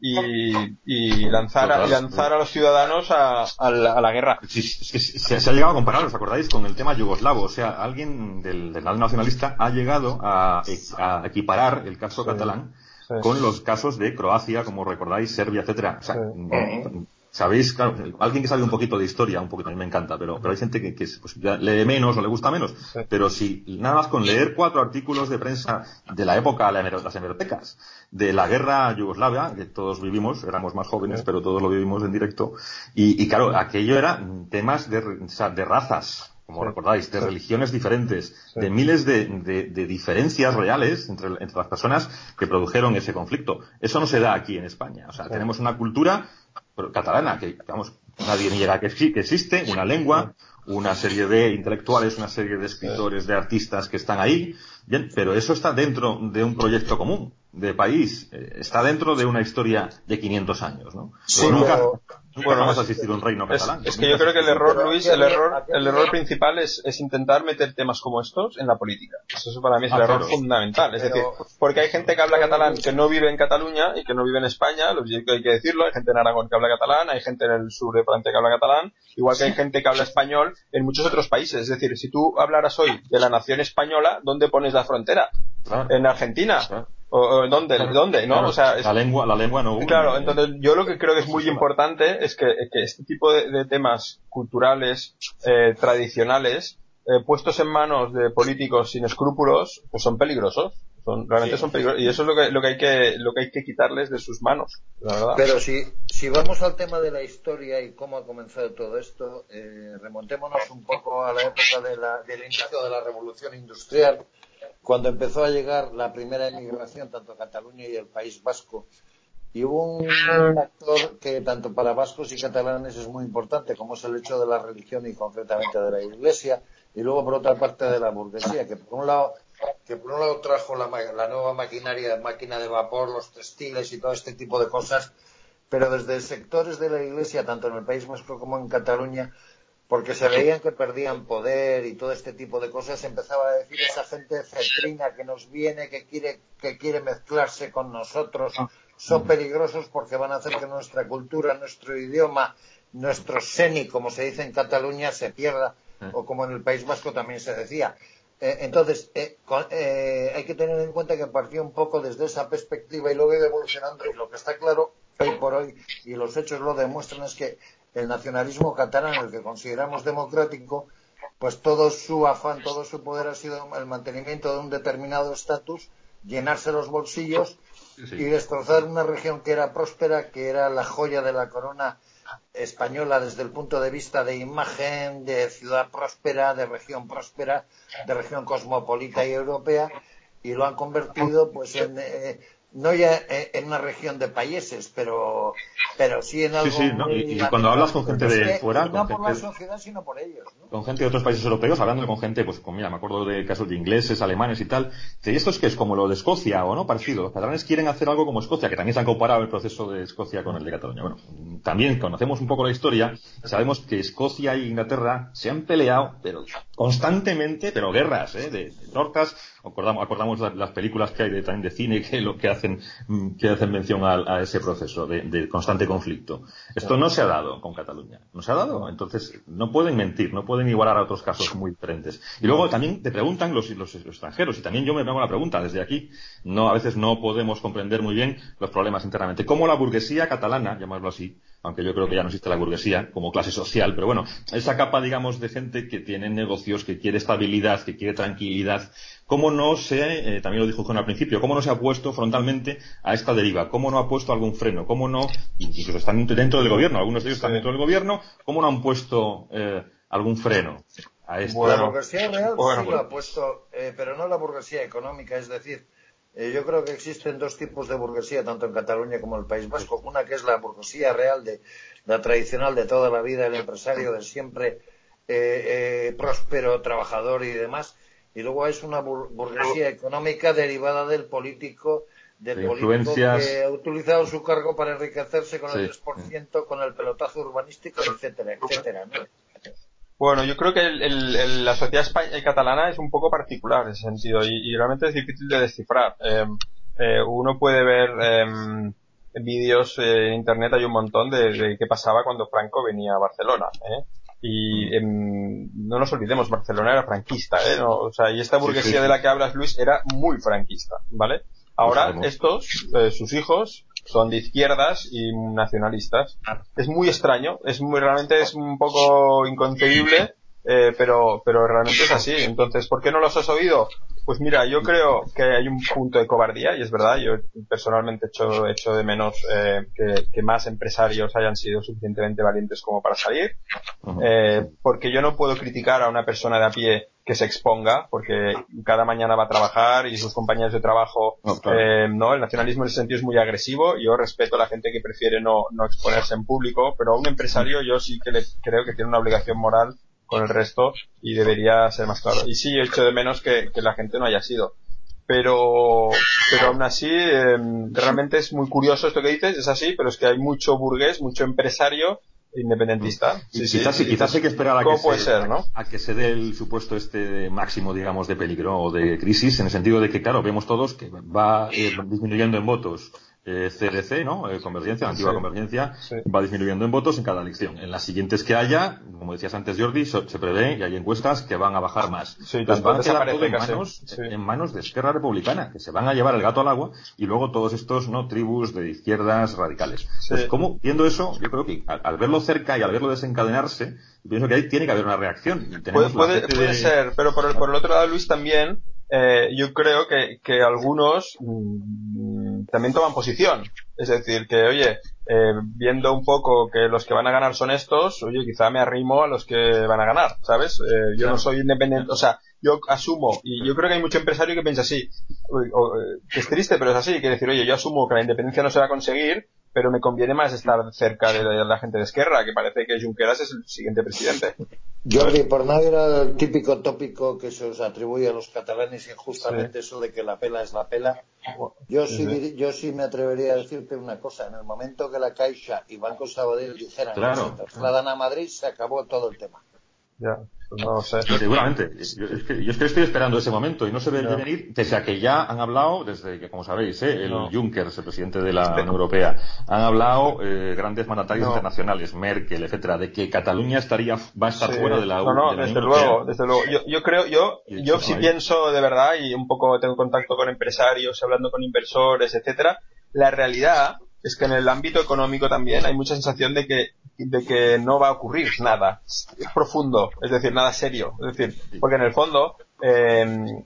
y, y lanzar, a, y lanzar a los ciudadanos a, a, la, a la guerra. Sí, es que se, se ha llegado a comparar, ¿os acordáis? Con el tema yugoslavo. O sea, alguien del, del lado nacionalista ha llegado a, a equiparar el caso sí, catalán sí. con los casos de Croacia, como recordáis, Serbia, etcétera. O sea, sí. Sabéis, claro, alguien que sabe un poquito de historia, un poquito, a mí me encanta, pero, pero hay gente que, que pues, lee menos o le gusta menos. Sí. Pero si nada más con leer cuatro artículos de prensa de la época, las hemerotecas, de la guerra yugoslava, que todos vivimos, éramos más jóvenes, sí. pero todos lo vivimos en directo, y, y claro, aquello era temas de, o sea, de razas, como sí. recordáis, de sí. religiones diferentes, sí. de miles de, de, de diferencias reales entre, entre las personas que produjeron ese conflicto. Eso no se da aquí en España. O sea, sí. tenemos una cultura catalana, que, vamos, nadie niega que, que existe, una lengua, una serie de intelectuales, una serie de escritores, de artistas que están ahí, bien, pero eso está dentro de un proyecto común, de país, eh, está dentro de una historia de quinientos años, ¿no? Sí, pero nunca, pero, nunca bueno, vamos a asistir a un reino es, catalán. Es que yo creo que el error, Luis, el error, el error principal es, es intentar meter temas como estos en la política. Eso para mí es el ah, error claro. fundamental. Es pero, decir, porque hay gente que habla catalán que no vive en Cataluña y que no vive en España, lo que hay que decirlo, hay gente en Aragón que habla catalán, hay gente en el sur de Francia que habla catalán, igual que hay gente que habla español en muchos otros países. Es decir, si tú hablaras hoy de la nación española, ¿dónde pones la frontera? Claro. ¿En Argentina? Claro. ¿O, o dónde? Claro. ¿Dónde? ¿No? Claro. O sea, es, la lengua, la lengua no une. Claro, entonces yo lo que creo que es muy importante es que, que este tipo de, de temas culturales, eh, tradicionales, eh, puestos en manos de políticos sin escrúpulos, pues son peligrosos. Son, realmente sí, son peligrosos. Y eso es lo que, lo que hay que, lo que hay que quitarles de sus manos, la verdad. Pero si, si vamos al tema de la historia y cómo ha comenzado todo esto, eh, remontémonos un poco a la época de la, del inicio de la Revolución Industrial, cuando empezó a llegar la primera emigración tanto a Cataluña y el País Vasco, y hubo un factor que tanto para vascos y catalanes es muy importante, como es el hecho de la religión y concretamente de la Iglesia, y luego por otra parte de la burguesía, que por un lado que por un lado trajo la, la nueva maquinaria, máquina de vapor, los textiles y todo este tipo de cosas, pero desde sectores de la Iglesia, tanto en el País Vasco como en Cataluña, porque se veían que perdían poder y todo este tipo de cosas, empezaba a decir esa gente cetrina que nos viene, que quiere, que quiere mezclarse con nosotros, son peligrosos porque van a hacer que nuestra cultura, nuestro idioma, nuestro seni, como se dice en Cataluña, se pierda, o como en el País Vasco también se decía. Eh, entonces, eh, con, eh, hay que tener en cuenta que partió un poco desde esa perspectiva y luego ha ido evolucionando, y lo que está claro hoy por hoy, y los hechos lo demuestran, es que el nacionalismo catalán, el que consideramos democrático, pues todo su afán, todo su poder ha sido el mantenimiento de un determinado estatus, llenarse los bolsillos sí, sí. y destrozar una región que era próspera, que era la joya de la corona española desde el punto de vista de imagen, de ciudad próspera, de región próspera, de región cosmopolita y europea, y lo han convertido pues en... Eh, no ya en una región de países, pero pero sí en algo sí, sí, ¿no? y, y cuando hablas con gente de que, fuera, y no con por gente, la sociedad sino por ellos, ¿no? Con gente de otros países europeos, hablando con gente, pues con, mira, me acuerdo de casos de ingleses, alemanes y tal, ¿y esto es que es como lo de Escocia o no? Parecido, los catalanes quieren hacer algo como Escocia, que también se han comparado el proceso de Escocia con el de Cataluña. Bueno, también conocemos un poco la historia, sabemos que Escocia e Inglaterra se han peleado, pero constantemente, pero guerras, ¿eh? De, de tortas, acordamos, acordamos las, las películas que hay de, también de cine que lo que hacen, que hacen mención a, a ese proceso de, de constante conflicto. Esto no se ha dado con Cataluña, no se ha dado, entonces no pueden mentir, no pueden igualar a otros casos muy diferentes. Y luego también te preguntan los, los, los extranjeros, y también yo me hago la pregunta desde aquí, no, a veces no podemos comprender muy bien los problemas internamente. ¿Cómo la burguesía catalana, llamarlo así, aunque yo creo que ya no existe la burguesía como clase social, pero bueno, esa capa, digamos, de gente que tiene negocios, que quiere estabilidad, que quiere tranquilidad, ¿cómo no se, eh, también lo dijo Juan al principio, cómo no se ha puesto frontalmente a esta deriva? ¿Cómo no ha puesto algún freno? ¿Cómo no, incluso están dentro del gobierno, algunos de ellos están dentro del gobierno, cómo no han puesto eh, algún freno a esto? Bueno, la burguesía real bueno, sí lo ha puesto, eh, pero no la burguesía económica, es decir, eh, yo creo que existen dos tipos de burguesía, tanto en Cataluña como en el País Vasco. Una que es la burguesía real, de la tradicional de toda la vida, el empresario de siempre, eh, eh, próspero, trabajador y demás. Y luego es una bur- burguesía económica derivada del político, del De político influencias. que ha utilizado su cargo para enriquecerse con el Sí. tres por ciento, con el pelotazo urbanístico, etcétera, etcétera, ¿no? Bueno, yo creo que el, el, el- la sociedad espa- catalana es un poco particular en ese sentido y, y realmente es difícil de descifrar. Eh, eh, uno puede ver eh, vídeos eh, en internet, hay un montón de, de qué pasaba cuando Franco venía a Barcelona. ¿eh? Y em, no nos olvidemos, Barcelona era franquista, ¿eh? No, o sea, y esta burguesía Sí, sí, sí. de la que hablas, Luis, era muy franquista, ¿vale? Ahora sabemos. estos, eh, sus hijos, son de izquierdas y nacionalistas. Es muy extraño, es muy, realmente es un poco inconcebible, eh, pero, pero realmente es así. Entonces, ¿por qué no los has oído? Pues mira, yo creo que hay un punto de cobardía, y es verdad, yo personalmente echo, echo de menos eh, que, que más empresarios hayan sido suficientemente valientes como para salir, Ujú. eh, porque yo no puedo criticar a una persona de a pie que se exponga, porque cada mañana va a trabajar y sus compañeros de trabajo, No, claro. eh, no, el nacionalismo en ese sentido es muy agresivo. Yo respeto a la gente que prefiere no, no exponerse en público, pero a un empresario yo sí que le creo que tiene una obligación moral con el resto y debería ser más claro. Y sí, he hecho de menos que, que la gente no haya sido. Pero, pero aún así, eh, realmente es muy curioso esto que dices, es así, pero es que hay mucho burgués, mucho empresario independentista. Sí, Y sí, quizás, sí, quizás hay que esperar a ¿cómo que, puede se, ser, no? a que se dé el supuesto este máximo, digamos, de peligro o de crisis, en el sentido de que, claro, vemos todos que va eh, disminuyendo en votos eh, C D C, ¿no? Eh, Convergencia, la antigua Sí, Convergencia, sí. va disminuyendo en votos en cada elección. En las siguientes que haya, como decías antes, Jordi, so- se prevé, y hay encuestas que van a bajar más. Sí, Entonces tanto van a quedar desaparece todo en casi. manos, Sí. en manos de Esquerra Republicana, que se van a llevar el gato al agua, y luego todos estos, ¿no? Tribus de izquierdas radicales. Sí. Entonces, ¿cómo? Viendo eso, yo creo que al, al verlo cerca y al verlo desencadenarse, pienso que ahí tiene que haber una reacción. Y Puede, tenemos la puede, gente puede de... ser, pero por el, por el otro lado, Luis, también, eh, yo creo que, que algunos mm, también toman posición. Es decir, que, oye, eh, viendo un poco que los que van a ganar son estos, oye, quizá me arrimo a los que van a ganar, ¿sabes? Eh, yo Claro. no soy independiente, o sea, yo asumo, y yo creo que hay mucho empresario que piensa así, o- o, eh, que es triste, pero es así, que decir, oye, yo asumo que la independencia no se va a conseguir, pero me conviene más estar cerca de la, la gente de Esquerra, que parece que Junqueras es el siguiente presidente. Jordi, por no ir al típico tópico que se os atribuye a los catalanes injustamente, eso de que la pela es la pela, yo sí, Sí, sí. dir- yo sí me atrevería a decirte una cosa. En el momento que la Caixa y Banco Sabadell dijeran que Claro. se trasladan a Madrid, se acabó todo el tema. Ya, pues no lo sé. Seguramente. Yo es, que, yo es que estoy esperando ese momento y no se ve No. venir, pese a que ya han hablado, desde que, como sabéis, ¿eh? el No. Juncker, el presidente de la Unión Europea, han hablado eh, grandes mandatarios No. internacionales, Merkel, etcétera, de que Cataluña estaría va a estar Sí. fuera de la, No, no, de la desde Unión luego, Europea. desde luego. Yo, yo creo, yo, Y yo eso sí ahí. pienso de verdad, y un poco tengo contacto con empresarios, hablando con inversores, etcétera. La realidad es que en el ámbito económico también hay mucha sensación de que, de que no va a ocurrir nada profundo, es decir, nada serio. Es decir, porque en el fondo, eh,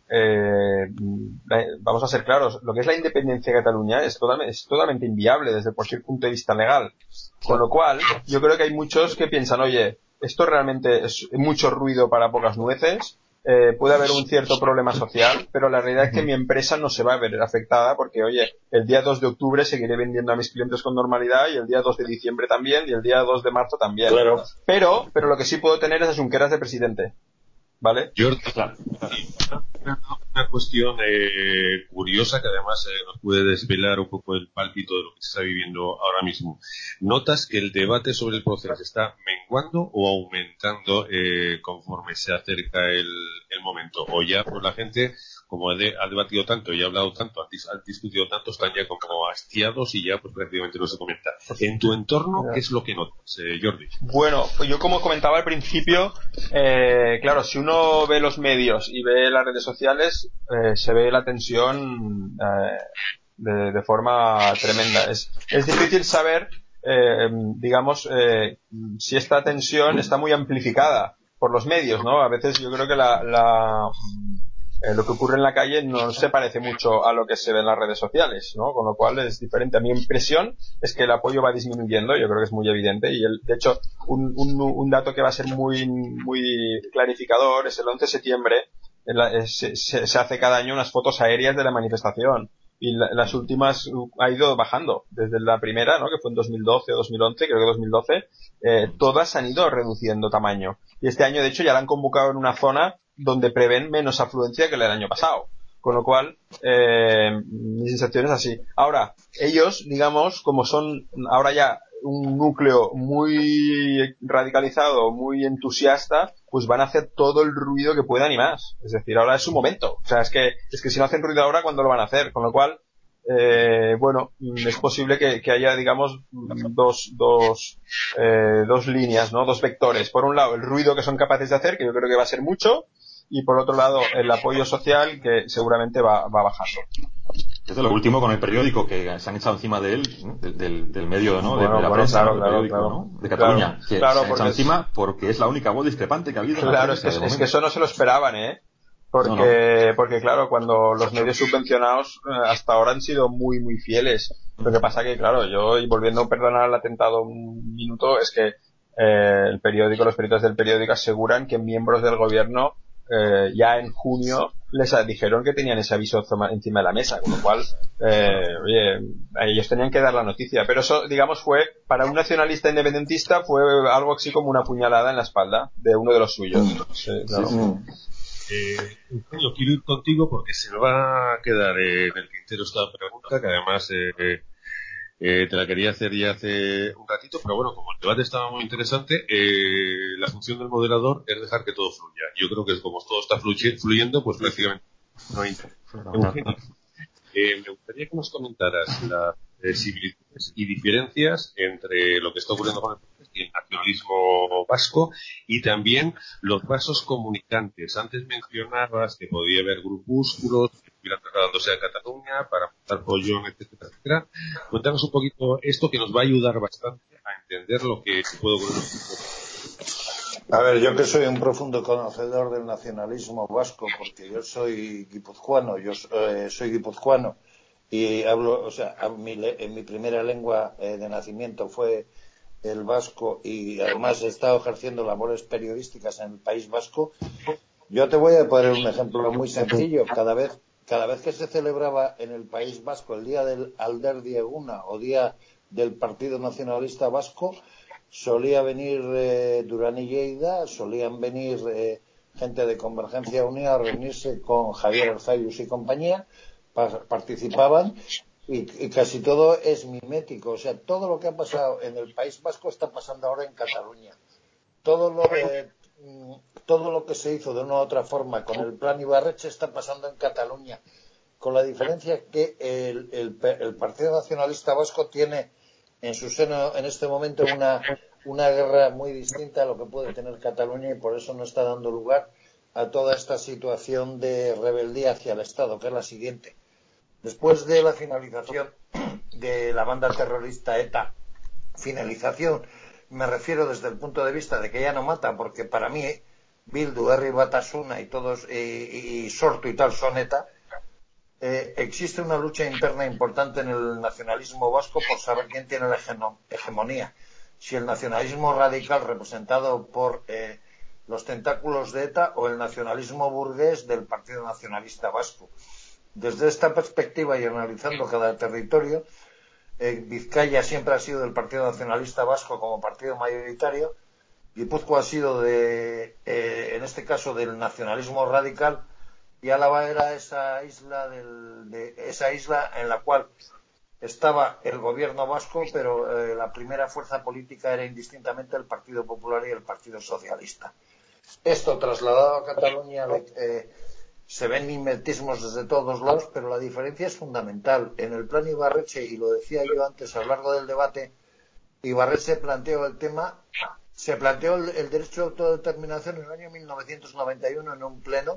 eh, vamos a ser claros, lo que es la independencia de Cataluña es totalmente, es totalmente inviable desde cualquier punto de vista legal. Con lo cual, yo creo que hay muchos que piensan, oye, esto realmente es mucho ruido para pocas nueces, eh, puede haber un cierto problema social, pero la realidad es que mi empresa no se va a ver afectada porque, oye, el día dos de octubre seguiré vendiendo a mis clientes con normalidad y el día dos de diciembre también y el día dos de marzo también. Claro. Pero, pero lo que sí puedo tener es a Junqueras de presidente. ¿Vale? Jordi, Claro. una, una cuestión eh, curiosa que además eh, nos puede desvelar un poco el pálpito de lo que se está viviendo ahora mismo. ¿Notas que el debate sobre el proceso está menguando o aumentando eh, conforme se acerca el, el momento? O ya pues la gente, como ha, de, ha debatido tanto y ha hablado tanto, ha, dis, ha discutido tanto, están ya como hastiados y ya pues prácticamente no se comenta. En tu entorno, ¿qué es lo que notas, eh, Jordi? Bueno, pues yo como comentaba al principio, eh, claro, si uno ve los medios y ve las redes sociales, eh, se ve la tensión eh, de, de forma tremenda. Es, es difícil saber eh, digamos, eh, si esta tensión está muy amplificada por los medios, ¿no? A veces yo creo que la, la eh, lo que ocurre en la calle no se parece mucho a lo que se ve en las redes sociales, ¿no? Con lo cual es diferente. A mi impresión es que el apoyo va disminuyendo, yo creo que es muy evidente, y el, de hecho un, un, un dato que va a ser muy, muy clarificador es el once de septiembre, en la, se, se, se hace cada año unas fotos aéreas de la manifestación, y la, las últimas ha ido bajando, desde la primera, ¿no? Que fue en dos mil doce o dos mil once, creo que dos mil doce, eh, todas han ido reduciendo tamaño, y este año de hecho ya la han convocado en una zona donde prevén menos afluencia que el del año pasado. Con lo cual, eh, mi sensación es así. Ahora, ellos, digamos, como son ahora ya un núcleo muy radicalizado, muy entusiasta, pues van a hacer todo el ruido que puedan y más. Es decir, ahora es su momento. O sea, es que, es que si no hacen ruido ahora, ¿cuándo lo van a hacer? Con lo cual, eh, bueno, es posible que, que haya, digamos, dos, dos, eh, dos líneas, ¿no? Dos vectores. Por un lado, el ruido que son capaces de hacer, que yo creo que va a ser mucho, y por otro lado el apoyo social, que seguramente va, va bajando. Desde lo último con el periódico, que se han echado encima de él, ¿no? del, del, del medio, ¿no? Bueno, de, de la bueno, prensa, claro, ¿no? del claro, periódico, claro. ¿no? De Cataluña, Claro, que claro, se han echado es... encima porque es la única voz discrepante que ha habido en la Claro, prensa, es, que, de es que eso no se lo esperaban, ¿eh? Porque, no, no. porque claro, cuando los medios subvencionados eh, hasta ahora han sido muy, muy fieles. Lo que pasa que, claro, yo, y volviendo a perdonar el atentado un minuto, es que eh, el periódico, los periodistas del periódico aseguran que miembros del gobierno eh, ya en junio les dijeron que tenían ese aviso encima de la mesa, con lo cual, eh, oye, ellos tenían que dar la noticia. Pero eso, digamos, fue, para un nacionalista independentista, fue algo así como una puñalada en la espalda de uno de los suyos. Sí, claro. Sí, sí. Eh, Eugenio, quiero ir contigo porque se me va a quedar eh, en el tintero esta pregunta, que además eh, eh, te la quería hacer ya hace un ratito, pero bueno, como el debate estaba muy interesante, eh, la función del moderador es dejar que todo fluya. Yo creo que como todo está fluyendo, pues prácticamente no hay. Eugenio, eh, me gustaría que nos comentaras las eh, similitudes y diferencias entre lo que está ocurriendo con el, y el nacionalismo vasco, y también los vasos comunicantes. Antes mencionabas que podía haber grupúsculos que estuvieran trasladándose a Cataluña para montar follón, etcétera, etcétera. Cuéntanos un poquito esto, que nos va a ayudar bastante a entender lo que puede ocurrir. A ver, yo que soy un profundo conocedor del nacionalismo vasco, porque yo soy guipuzcoano, yo eh, soy guipuzcoano y hablo, o sea, mi, en mi primera lengua eh, de nacimiento fue el vasco, y además he estado ejerciendo labores periodísticas en el País Vasco. Yo te voy a poner un ejemplo muy sencillo. Cada vez, cada vez que se celebraba en el País Vasco el día del Alderdi Eguna o día del Partido Nacionalista Vasco, solía venir eh, Durán y Lleida, solían venir eh, gente de Convergencia Unida a reunirse con Javier Arzayus y compañía, pa- participaban, y, y casi todo es mimético. O sea, todo lo que ha pasado en el País Vasco está pasando ahora en Cataluña. Todo lo de, todo lo que se hizo de una u otra forma con el plan Ibarretxe está pasando en Cataluña, con la diferencia que el, el, el Partido Nacionalista Vasco tiene en su seno en este momento una, una guerra muy distinta a lo que puede tener Cataluña, y por eso no está dando lugar a toda esta situación de rebeldía hacia el Estado, que es la siguiente. Después de la finalización de la banda terrorista ETA, finalización me refiero desde el punto de vista de que ya no mata, porque para mí Bildu, Herri Batasuna y todos y, y Sortu y tal son ETA. Eh, existe una lucha interna importante en el nacionalismo vasco por saber quién tiene la hegemonía. Si el nacionalismo radical representado por eh, los tentáculos de ETA o el nacionalismo burgués del Partido Nacionalista Vasco. Desde esta perspectiva y analizando cada territorio, eh, Vizcaya siempre ha sido del Partido Nacionalista Vasco como partido mayoritario. Guipúzcoa ha sido de, eh, en este caso, del nacionalismo radical, y Álava era esa isla del, de esa isla en la cual estaba el gobierno vasco, pero eh, la primera fuerza política era indistintamente el Partido Popular y el Partido Socialista. Esto trasladado a Cataluña eh, se ven mimetismos desde todos lados, pero la diferencia es fundamental. En el plan Ibarretxe, y lo decía yo antes a lo largo del debate, Ibarretxe planteó el tema, se planteó el, el derecho de autodeterminación en el año mil novecientos noventa y uno en un pleno.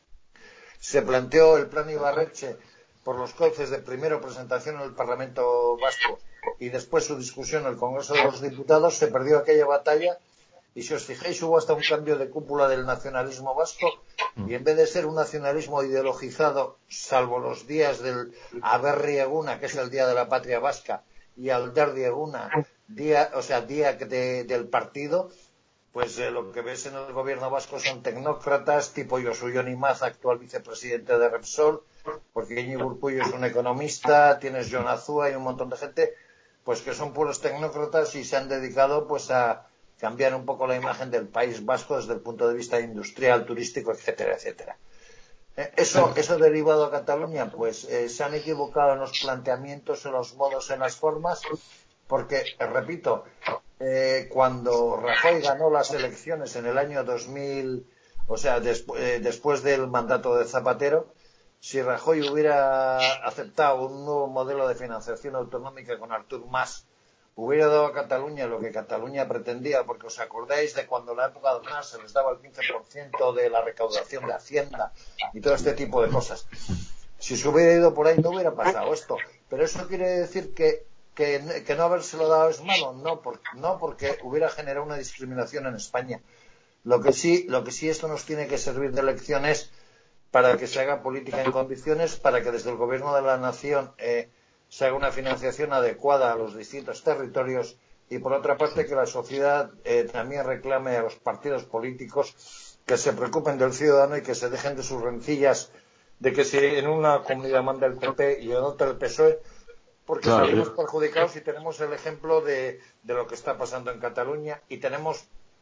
Se planteó el plan Ibarretxe por los cauces de primero presentación en el Parlamento Vasco y después su discusión en el Congreso de los Diputados, se perdió aquella batalla. Y si os fijáis, hubo hasta un cambio de cúpula del nacionalismo vasco, y en vez de ser un nacionalismo ideologizado, salvo los días del Aberri Eguna, que es el día de la patria vasca, y Alderdi Eguna, día, o sea, día de, del partido, pues eh, lo que ves en el gobierno vasco son tecnócratas tipo Josu Jon Imaz, actual vicepresidente de Repsol, porque Iñigo Urkullu es un economista, tienes Jon Azúa y un montón de gente, pues que son puros tecnócratas y se han dedicado pues a cambiar un poco la imagen del País Vasco desde el punto de vista industrial, turístico, etcétera, etcétera. Eh, eso, eso derivado a Cataluña, pues eh, se han equivocado en los planteamientos, en los modos, en las formas, porque, eh, repito, eh, cuando Rajoy ganó las elecciones en el año dos mil, o sea, despu eh, después del mandato de Zapatero, si Rajoy hubiera aceptado un nuevo modelo de financiación autonómica con Artur Mas, hubiera dado a Cataluña lo que Cataluña pretendía, porque os acordáis de cuando en la época de Aznar se les daba el quince por ciento de la recaudación de Hacienda y todo este tipo de cosas. Si se hubiera ido por ahí no hubiera pasado esto. Pero eso quiere decir que, que, que no habérselo dado es malo, no, por, no porque hubiera generado una discriminación en España. Lo que sí, lo que sí esto nos tiene que servir de lección es para que se haga política en condiciones, para que desde el gobierno de la nación eh, se haga una financiación adecuada a los distintos territorios y, por otra parte, que la sociedad eh, también reclame a los partidos políticos que se preocupen del ciudadano y que se dejen de sus rencillas de que si en una comunidad manda el P P y en otra el P S O E, porque claro, salimos perjudicados y tenemos el ejemplo de, de lo que está pasando en Cataluña y tenemos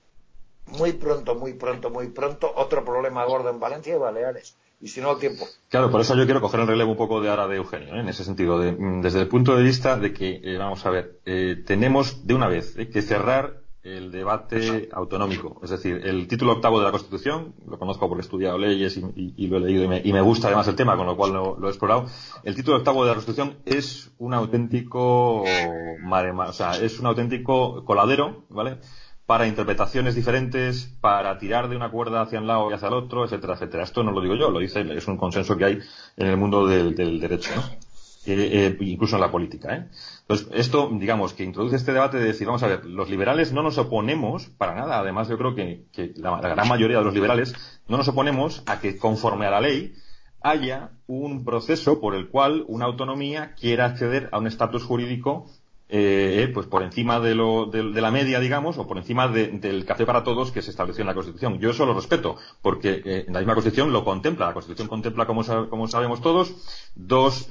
muy pronto, muy pronto, muy pronto otro problema gordo en Valencia y Baleares. Y si no, el tiempo. Claro, por eso yo quiero coger el relevo un poco de ahora de Eugenio, ¿eh? En ese sentido, de, desde el punto de vista de que, eh, vamos a ver, eh, tenemos de una vez eh, que cerrar el debate autonómico. Es decir, el título octavo de la Constitución, lo conozco porque he estudiado leyes y, y, y lo he leído y me, y me gusta además el tema, con lo cual lo, lo he explorado. El título octavo de la Constitución es un auténtico marema, o sea, es un auténtico coladero, ¿vale?, para interpretaciones diferentes, para tirar de una cuerda hacia un lado y hacia el otro, etcétera, etcétera. Esto no lo digo yo, lo dice, es un consenso que hay en el mundo del, del derecho, ¿no? Eh, eh, incluso en la política, ¿eh? Entonces, esto, digamos, que introduce este debate de decir, vamos a ver, los liberales no nos oponemos para nada, además yo creo que, que la, la gran mayoría de los liberales no nos oponemos a que, conforme a la ley, haya un proceso por el cual una autonomía quiera acceder a un estatus jurídico Eh, pues por encima de, lo, de, de la media, digamos, o por encima de, del café para todos que se estableció en la Constitución. Yo eso lo respeto, porque eh, en la misma Constitución lo contempla. La Constitución contempla, como, como sabemos todos, dos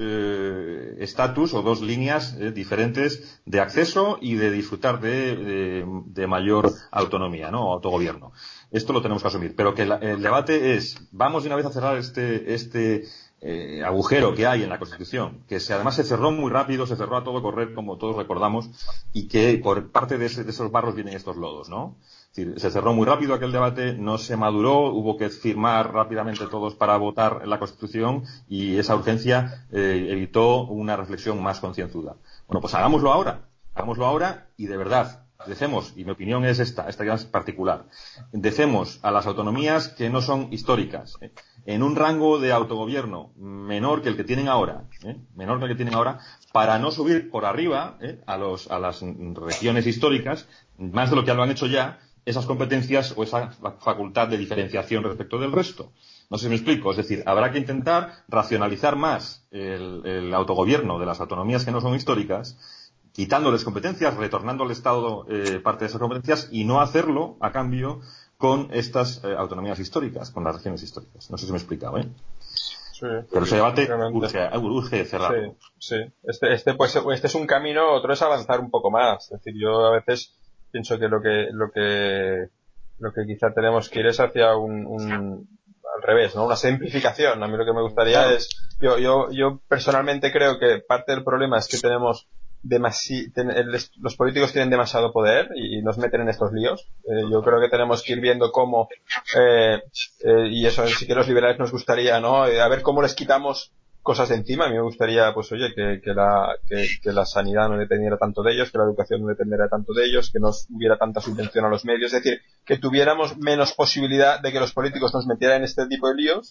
estatus eh, o dos líneas eh, diferentes de acceso y de disfrutar de, de, de mayor autonomía, ¿no?, autogobierno. Esto lo tenemos que asumir. Pero que la, el debate es, vamos de una vez a cerrar este, este Eh, agujero que hay en la Constitución, que se, además se cerró muy rápido, se cerró a todo correr, como todos recordamos, y que por parte de, ese, de esos barros vienen estos lodos, ¿no? Es decir, se cerró muy rápido aquel debate, no se maduró, hubo que firmar rápidamente todos para votar la Constitución y esa urgencia eh, evitó una reflexión más concienzuda. Bueno, pues hagámoslo ahora, hagámoslo ahora y de verdad. Dejemos, y mi opinión es esta, esta es particular, dejemos a las autonomías que no son históricas, ¿eh?, en un rango de autogobierno menor que el que tienen ahora, ¿eh?, menor que el que tienen ahora, para no subir por arriba ¿eh? a, los, a las regiones históricas, más de lo que lo han hecho ya, esas competencias o esa facultad de diferenciación respecto del resto. No sé si me explico, es decir, habrá que intentar racionalizar más el, el autogobierno de las autonomías que no son históricas, quitándoles competencias, retornando al Estado eh, parte de esas competencias y no hacerlo a cambio con estas eh, autonomías históricas, con las regiones históricas. No sé si me he explicado, ¿eh? Sí, pero ese debate urge, urge cerrarlo. Sí, sí. Este, este, pues, este es un camino, otro es avanzar un poco más. Es decir, yo a veces pienso que lo que, lo que, lo que quizá tenemos que ir es hacia un, un al revés, ¿no? Una simplificación. A mí lo que me gustaría es, yo, yo, yo personalmente creo que parte del problema es que tenemos Demasi ten, el, los políticos tienen demasiado poder y, y nos meten en estos líos. Eh, yo creo que tenemos que ir viendo cómo, eh, eh, y eso sí que los liberales nos gustaría, ¿no? Eh, a ver cómo les quitamos cosas de encima. A mí me gustaría, pues oye, que, que, la, que, que la sanidad no dependiera tanto de ellos, que la educación no dependiera tanto de ellos, que no hubiera tanta subvención a los medios. Es decir, que tuviéramos menos posibilidad de que los políticos nos metieran en este tipo de líos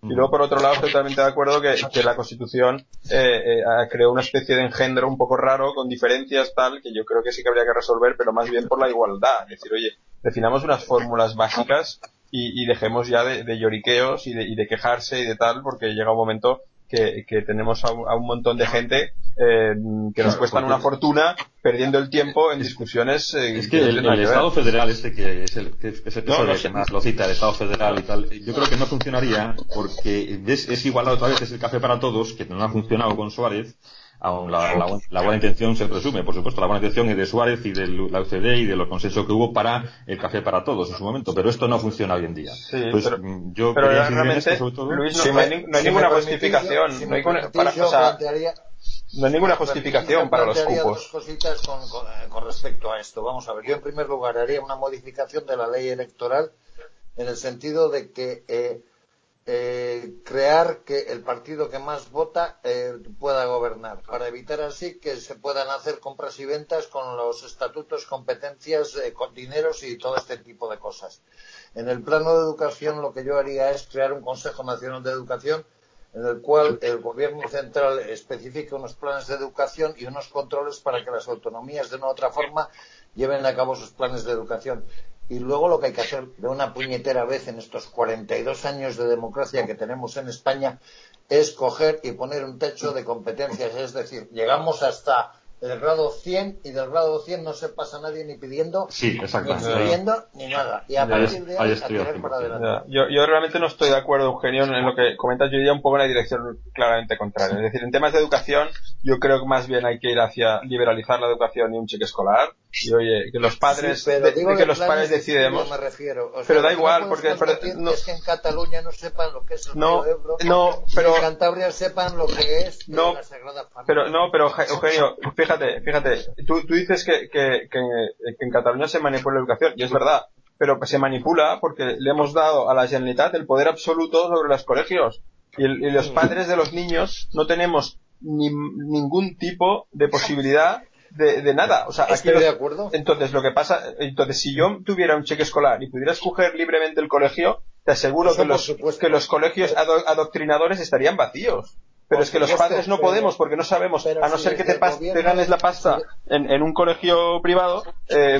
Y luego, por otro lado, estoy totalmente de acuerdo que, que la Constitución eh, eh, creó una especie de engendro un poco raro, con diferencias tal, que yo creo que sí que habría que resolver, pero más bien por la igualdad. Es decir, oye, definamos unas fórmulas básicas y, y dejemos ya de, de lloriqueos y de, y de quejarse y de tal, porque llega un momento que, que tenemos a un, a un montón de gente eh, que nos cuestan una fortuna perdiendo el tiempo en discusiones eh, es que el, el Estado federal este que es el que es el no, no que sé. más lo cita, el Estado federal y tal, yo creo que no funcionaría porque es, es igual otra vez, es el café para todos, que no ha funcionado con Suárez, aun la, la, la buena intención se presume, por supuesto, la buena intención es de Suárez y de la U C D y de los consensos que hubo para el café para todos en su momento, pero esto no funciona hoy en día. Sí, Entonces, pero, yo pero quería realmente, esto sobre todo. Luis, no, si no, me, hay, no hay si ninguna me justificación, si no hay, permitís, para, yo o sea, plantearía, no hay ninguna si justificación para los plantearía cupos. dos cositas con, con, con respecto a esto. Vamos a ver, yo en primer lugar haría una modificación de la ley electoral en el sentido de que eh, eh, crear que el partido que más vota eh, pueda gobernar, para evitar así que se puedan hacer compras y ventas con los estatutos, competencias, eh, con dineros y todo este tipo de cosas. En el plano de educación lo que yo haría es crear un Consejo Nacional de Educación en el cual el gobierno central especifique unos planes de educación y unos controles para que las autonomías de una u otra forma lleven a cabo sus planes de educación. Y luego lo que hay que hacer de una puñetera vez en estos cuarenta y dos años de democracia que tenemos en España es coger y poner un techo de competencias. Es decir, llegamos hasta el grado cien y del grado cien no se pasa nadie ni pidiendo, sí, ni exigiendo, ni nada. Y a partir de ahí a tirar para adelante. Yo, yo realmente no estoy de acuerdo, Eugenio, en lo que comentas. Yo iría un poco en la dirección claramente contraria. Es decir, en temas de educación, yo creo que más bien hay que ir hacia liberalizar la educación y un cheque escolar. Y oye, que los padres, sí, de, digo de que de los padres decidemos. Me refiero. O sea, pero da igual, no porque pero, no, es que en Cataluña no sepan lo que es el no, río Ebro, no, y pero en Cantabria sepan lo que es no, la Sagrada Familia. Pero no, pero Eugenio, fíjate, fíjate, tú, tú dices que, que, que, que en Cataluña se manipula la educación, y es verdad, pero se manipula porque le hemos dado a la Generalitat el poder absoluto sobre los colegios. Y, el, y los padres de los niños no tenemos ni, ningún tipo de posibilidad de, de nada. O sea, aquí Estoy los, de acuerdo. Entonces, lo que pasa, entonces, si yo tuviera un cheque escolar y pudiera escoger libremente el colegio, te aseguro Eso que los, que los colegios ado, adoctrinadores estarían vacíos. Pero es que los padres no podemos porque no sabemos, a no ser que te, pas, te ganes la pasta en, en un colegio privado, eh,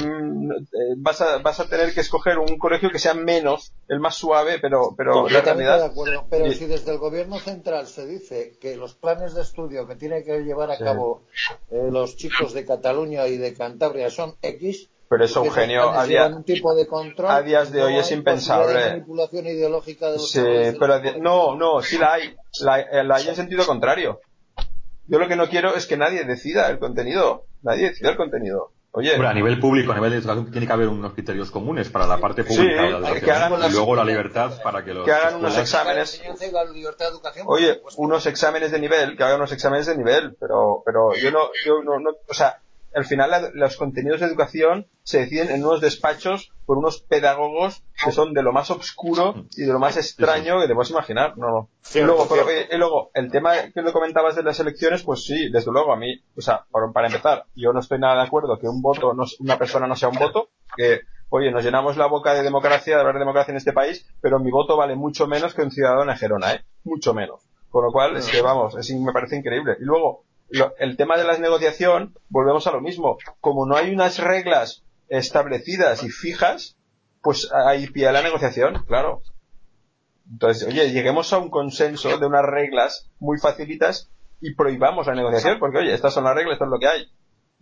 vas, a, vas a tener que escoger un colegio que sea menos, el más suave, pero, pero la realidad... de acuerdo. Pero y, si desde el gobierno central se dice que los planes de estudio que tienen que llevar a sí. cabo eh, los chicos de Cataluña y de Cantabria son X... Pero eso, Eugenio, a, día, un tipo de control, a días de no hoy es impensable. De manipulación ideológica de los sí, pero de, no, no, sí la hay. La, la hay en sentido contrario. Yo lo que no quiero es que nadie decida el contenido. Nadie decida el contenido. Oye. Bueno, a nivel público, a nivel de educación, tiene que haber unos criterios comunes para la parte pública sí, de la que hagan y luego la libertad para que los que hagan unos exámenes. Oye, unos exámenes de nivel, que hagan unos exámenes de nivel, pero, pero yo no, yo no, no o sea, al final la, los contenidos de educación se deciden en unos despachos por unos pedagogos que son de lo más oscuro y de lo más extraño que te puedes imaginar. No, no. Sí, y, luego, pero, y luego, el tema que lo comentabas de las elecciones, pues sí, desde luego a mí, o sea, para, para empezar, yo no estoy nada de acuerdo que un voto, no, una persona no sea un voto, que, oye, nos llenamos la boca de democracia, de hablar de democracia en este país, pero mi voto vale mucho menos que un ciudadano en Gerona, ¿eh? Mucho menos. Con lo cual, es que vamos, es, me parece increíble. Y luego, Lo, el tema de la negociación, volvemos a lo mismo. Como no hay unas reglas establecidas y fijas, pues ahí pilla la negociación, claro. Entonces, oye, lleguemos a un consenso de unas reglas muy facilitas y prohibamos la negociación, porque oye, estas son las reglas, esto es lo que hay.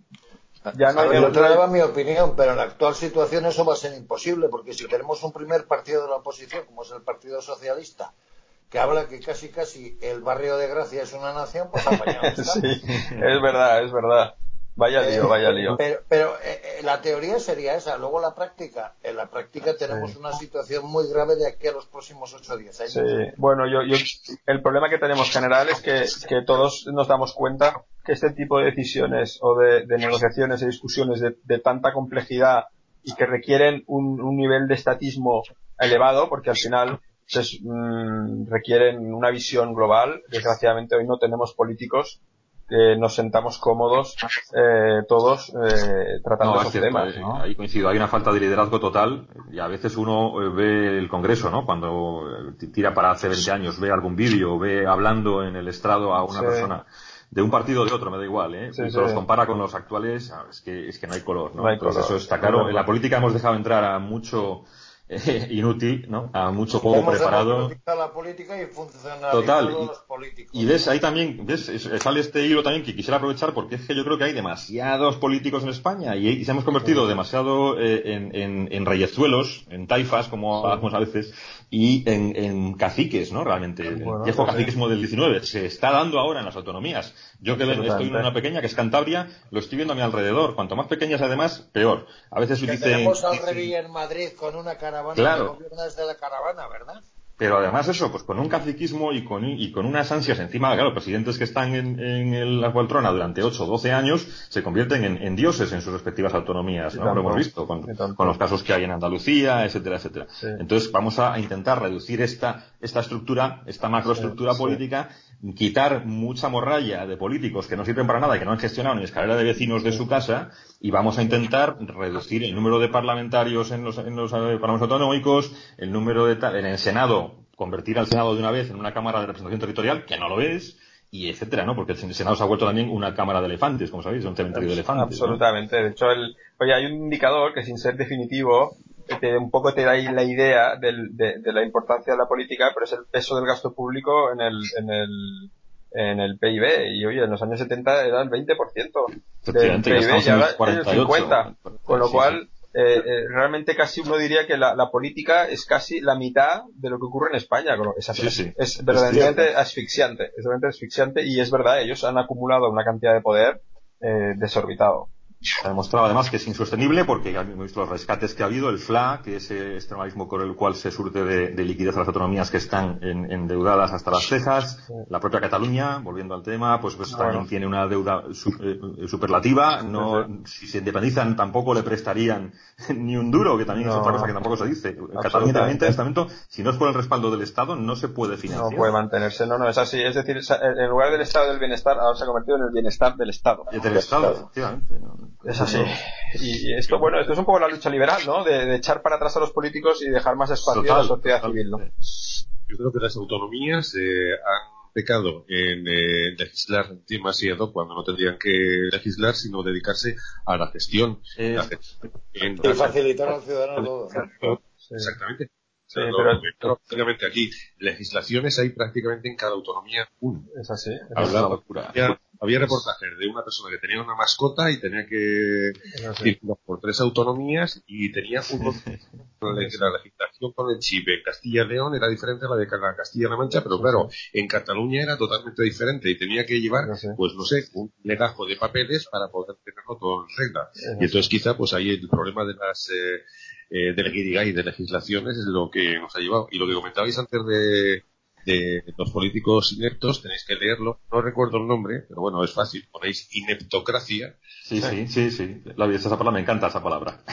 Ya no hay, yo te daba mi opinión, pero en la actual situación eso va a ser imposible, porque si tenemos un primer partido de la oposición, como es el Partido Socialista, que habla que casi casi el barrio de Gracia es una nación, pues apañamos. Sí, es verdad, es verdad. Vaya lío, vaya lío. Eh, pero pero eh, la teoría sería esa, luego la práctica. En la práctica tenemos sí. una situación muy grave de aquí a los próximos ocho o diez años. Sí, bueno, yo, yo, el problema que tenemos general es que, que todos nos damos cuenta que este tipo de decisiones o de, de negociaciones y discusiones de, de tanta complejidad y que requieren un, un nivel de estatismo elevado, porque al final Entonces, mmm, requieren una visión global. Desgraciadamente hoy no tenemos políticos que nos sentamos cómodos eh, todos eh, tratando no, esos cierto, temas, eh, ¿no? ahí coincido, hay una falta de liderazgo total y a veces uno eh, ve el Congreso, ¿no? Cuando eh, tira para hace veinte años, ve algún vídeo, ve hablando en el estrado a una Sí. persona de un partido o de otro, me da igual, ¿eh? Sí, y sí. los compara con los actuales, ah, es que, es que no hay color, ¿no? No hay Entonces color, eso está es claro. verdad. En la política hemos dejado entrar a mucho eh, inútil, ¿no? A mucho juego Hemos preparado. democratizado la política y funcionalizado Total, a y, los políticos. y ves ahí también, ves, es- sale este hilo también que quisiera aprovechar porque es que yo creo que hay demasiados políticos en España y, y se hemos convertido demasiado eh, en, en, en reyezuelos, en taifas, como Sí. hablamos a veces, y en, en caciques, ¿no? Realmente, el Bueno, viejo sí, sí. caciquismo del diecinueve se está dando ahora en las autonomías. Yo que ven- estoy en Absolutamente. una pequeña que es Cantabria, lo estoy viendo a mi alrededor. Cuanto más pequeñas además, peor. A veces Que dicen, tenemos al dicen- Revilla en Madrid con una caravana Claro. que gobierna desde la caravana, ¿verdad? Pero además eso, pues con un caciquismo y con, y con unas ansias encima, claro, presidentes que están en, en el- la poltrona durante ocho o doce años se convierten en, en dioses en sus respectivas autonomías, Y ¿no? tanto, Lo hemos visto con, y tanto. con los casos que hay en Andalucía, etcétera, etcétera. Sí. Entonces vamos a intentar reducir esta, esta estructura, esta macroestructura Sí, sí. política, quitar mucha morralla de políticos que no sirven para nada y que no han gestionado ni escalera de vecinos de su casa y vamos a intentar reducir el número de parlamentarios en los, en los eh, parlamentos autonómicos, el número de ta- en el Senado, convertir al Senado de una vez en una Cámara de Representación Territorial, que no lo es, y etcétera, ¿no? Porque el Senado se ha vuelto también una Cámara de elefantes, como sabéis, un cementerio de elefantes, ¿no? Absolutamente. De hecho, el, oye, hay un indicador que sin ser definitivo, que te, un poco te da ahí la idea del, de, de la importancia de la política, pero es el peso del gasto público en el, en el, en el P I B. Y oye, en los años setenta era el veinte por ciento del Efectivamente, ya P I B estamos y en ahora el es el cuarenta y ocho. cincuenta. Con lo Sí, cual, sí. eh, eh, realmente casi uno diría que la, la política es casi la mitad de lo que ocurre en España. Con lo- Es, Sí, sí. es verdaderamente asfixiante, es verdaderamente asfixiante y es verdad, ellos han acumulado una cantidad de poder eh, desorbitado. Se ha demostrado además que es insostenible porque ya hemos visto los rescates que ha habido, el F L A, que es ese organismo con el cual se surte de, de liquidez a las autonomías que están en, endeudadas hasta las cejas. La propia Cataluña, volviendo al tema, pues, pues Bueno. también tiene una deuda su- eh, superlativa. No, si se independizan tampoco le prestarían ni un duro, que también No. es otra cosa que tampoco se dice. Cataluña también Absolutamente. en este momento, si no es por el respaldo del Estado, no se puede financiar. No puede mantenerse, no, no, es así. Es decir, en lugar del estado del bienestar, ahora se ha convertido en el bienestar del Estado. Y del Estado, efectivamente. ¿no? Es así. Y esto, bueno, esto es un poco la lucha liberal, ¿no? De, de echar para atrás a los políticos y dejar más espacio Total, a la sociedad total. civil, ¿no? Yo creo que las autonomías eh, han pecado en eh, legislar demasiado cuando no tendrían que legislar, sino dedicarse a la gestión. Eh, La gestión en- Y facilitar al ciudadano todo, ¿no? Sí. Exactamente. Sí, O sea, lo- pero- lo que creo prácticamente aquí, legislaciones hay prácticamente en cada autonomía una. Es así. Es Es una Hablaba- locura. había, había reportajes de una persona que tenía una mascota y tenía que así. circular por tres autonomías y tenía un la legislación con el chip en Castilla y León era diferente a la de la Castilla-La Mancha, pero claro, en Cataluña era totalmente diferente y tenía que llevar, Sí. pues no sé, un legajo de papeles para poder tenerlo todo en regla. Sí. Y entonces quizá pues ahí el problema de las eh, eh, de la guirigay de legislaciones es lo que nos ha llevado. Y lo que comentabais antes de, de los políticos ineptos, tenéis que leerlo, no recuerdo el nombre, pero bueno, es fácil, ponéis ineptocracia. Sí, sí, sí, sí. La, esa palabra, me encanta esa palabra.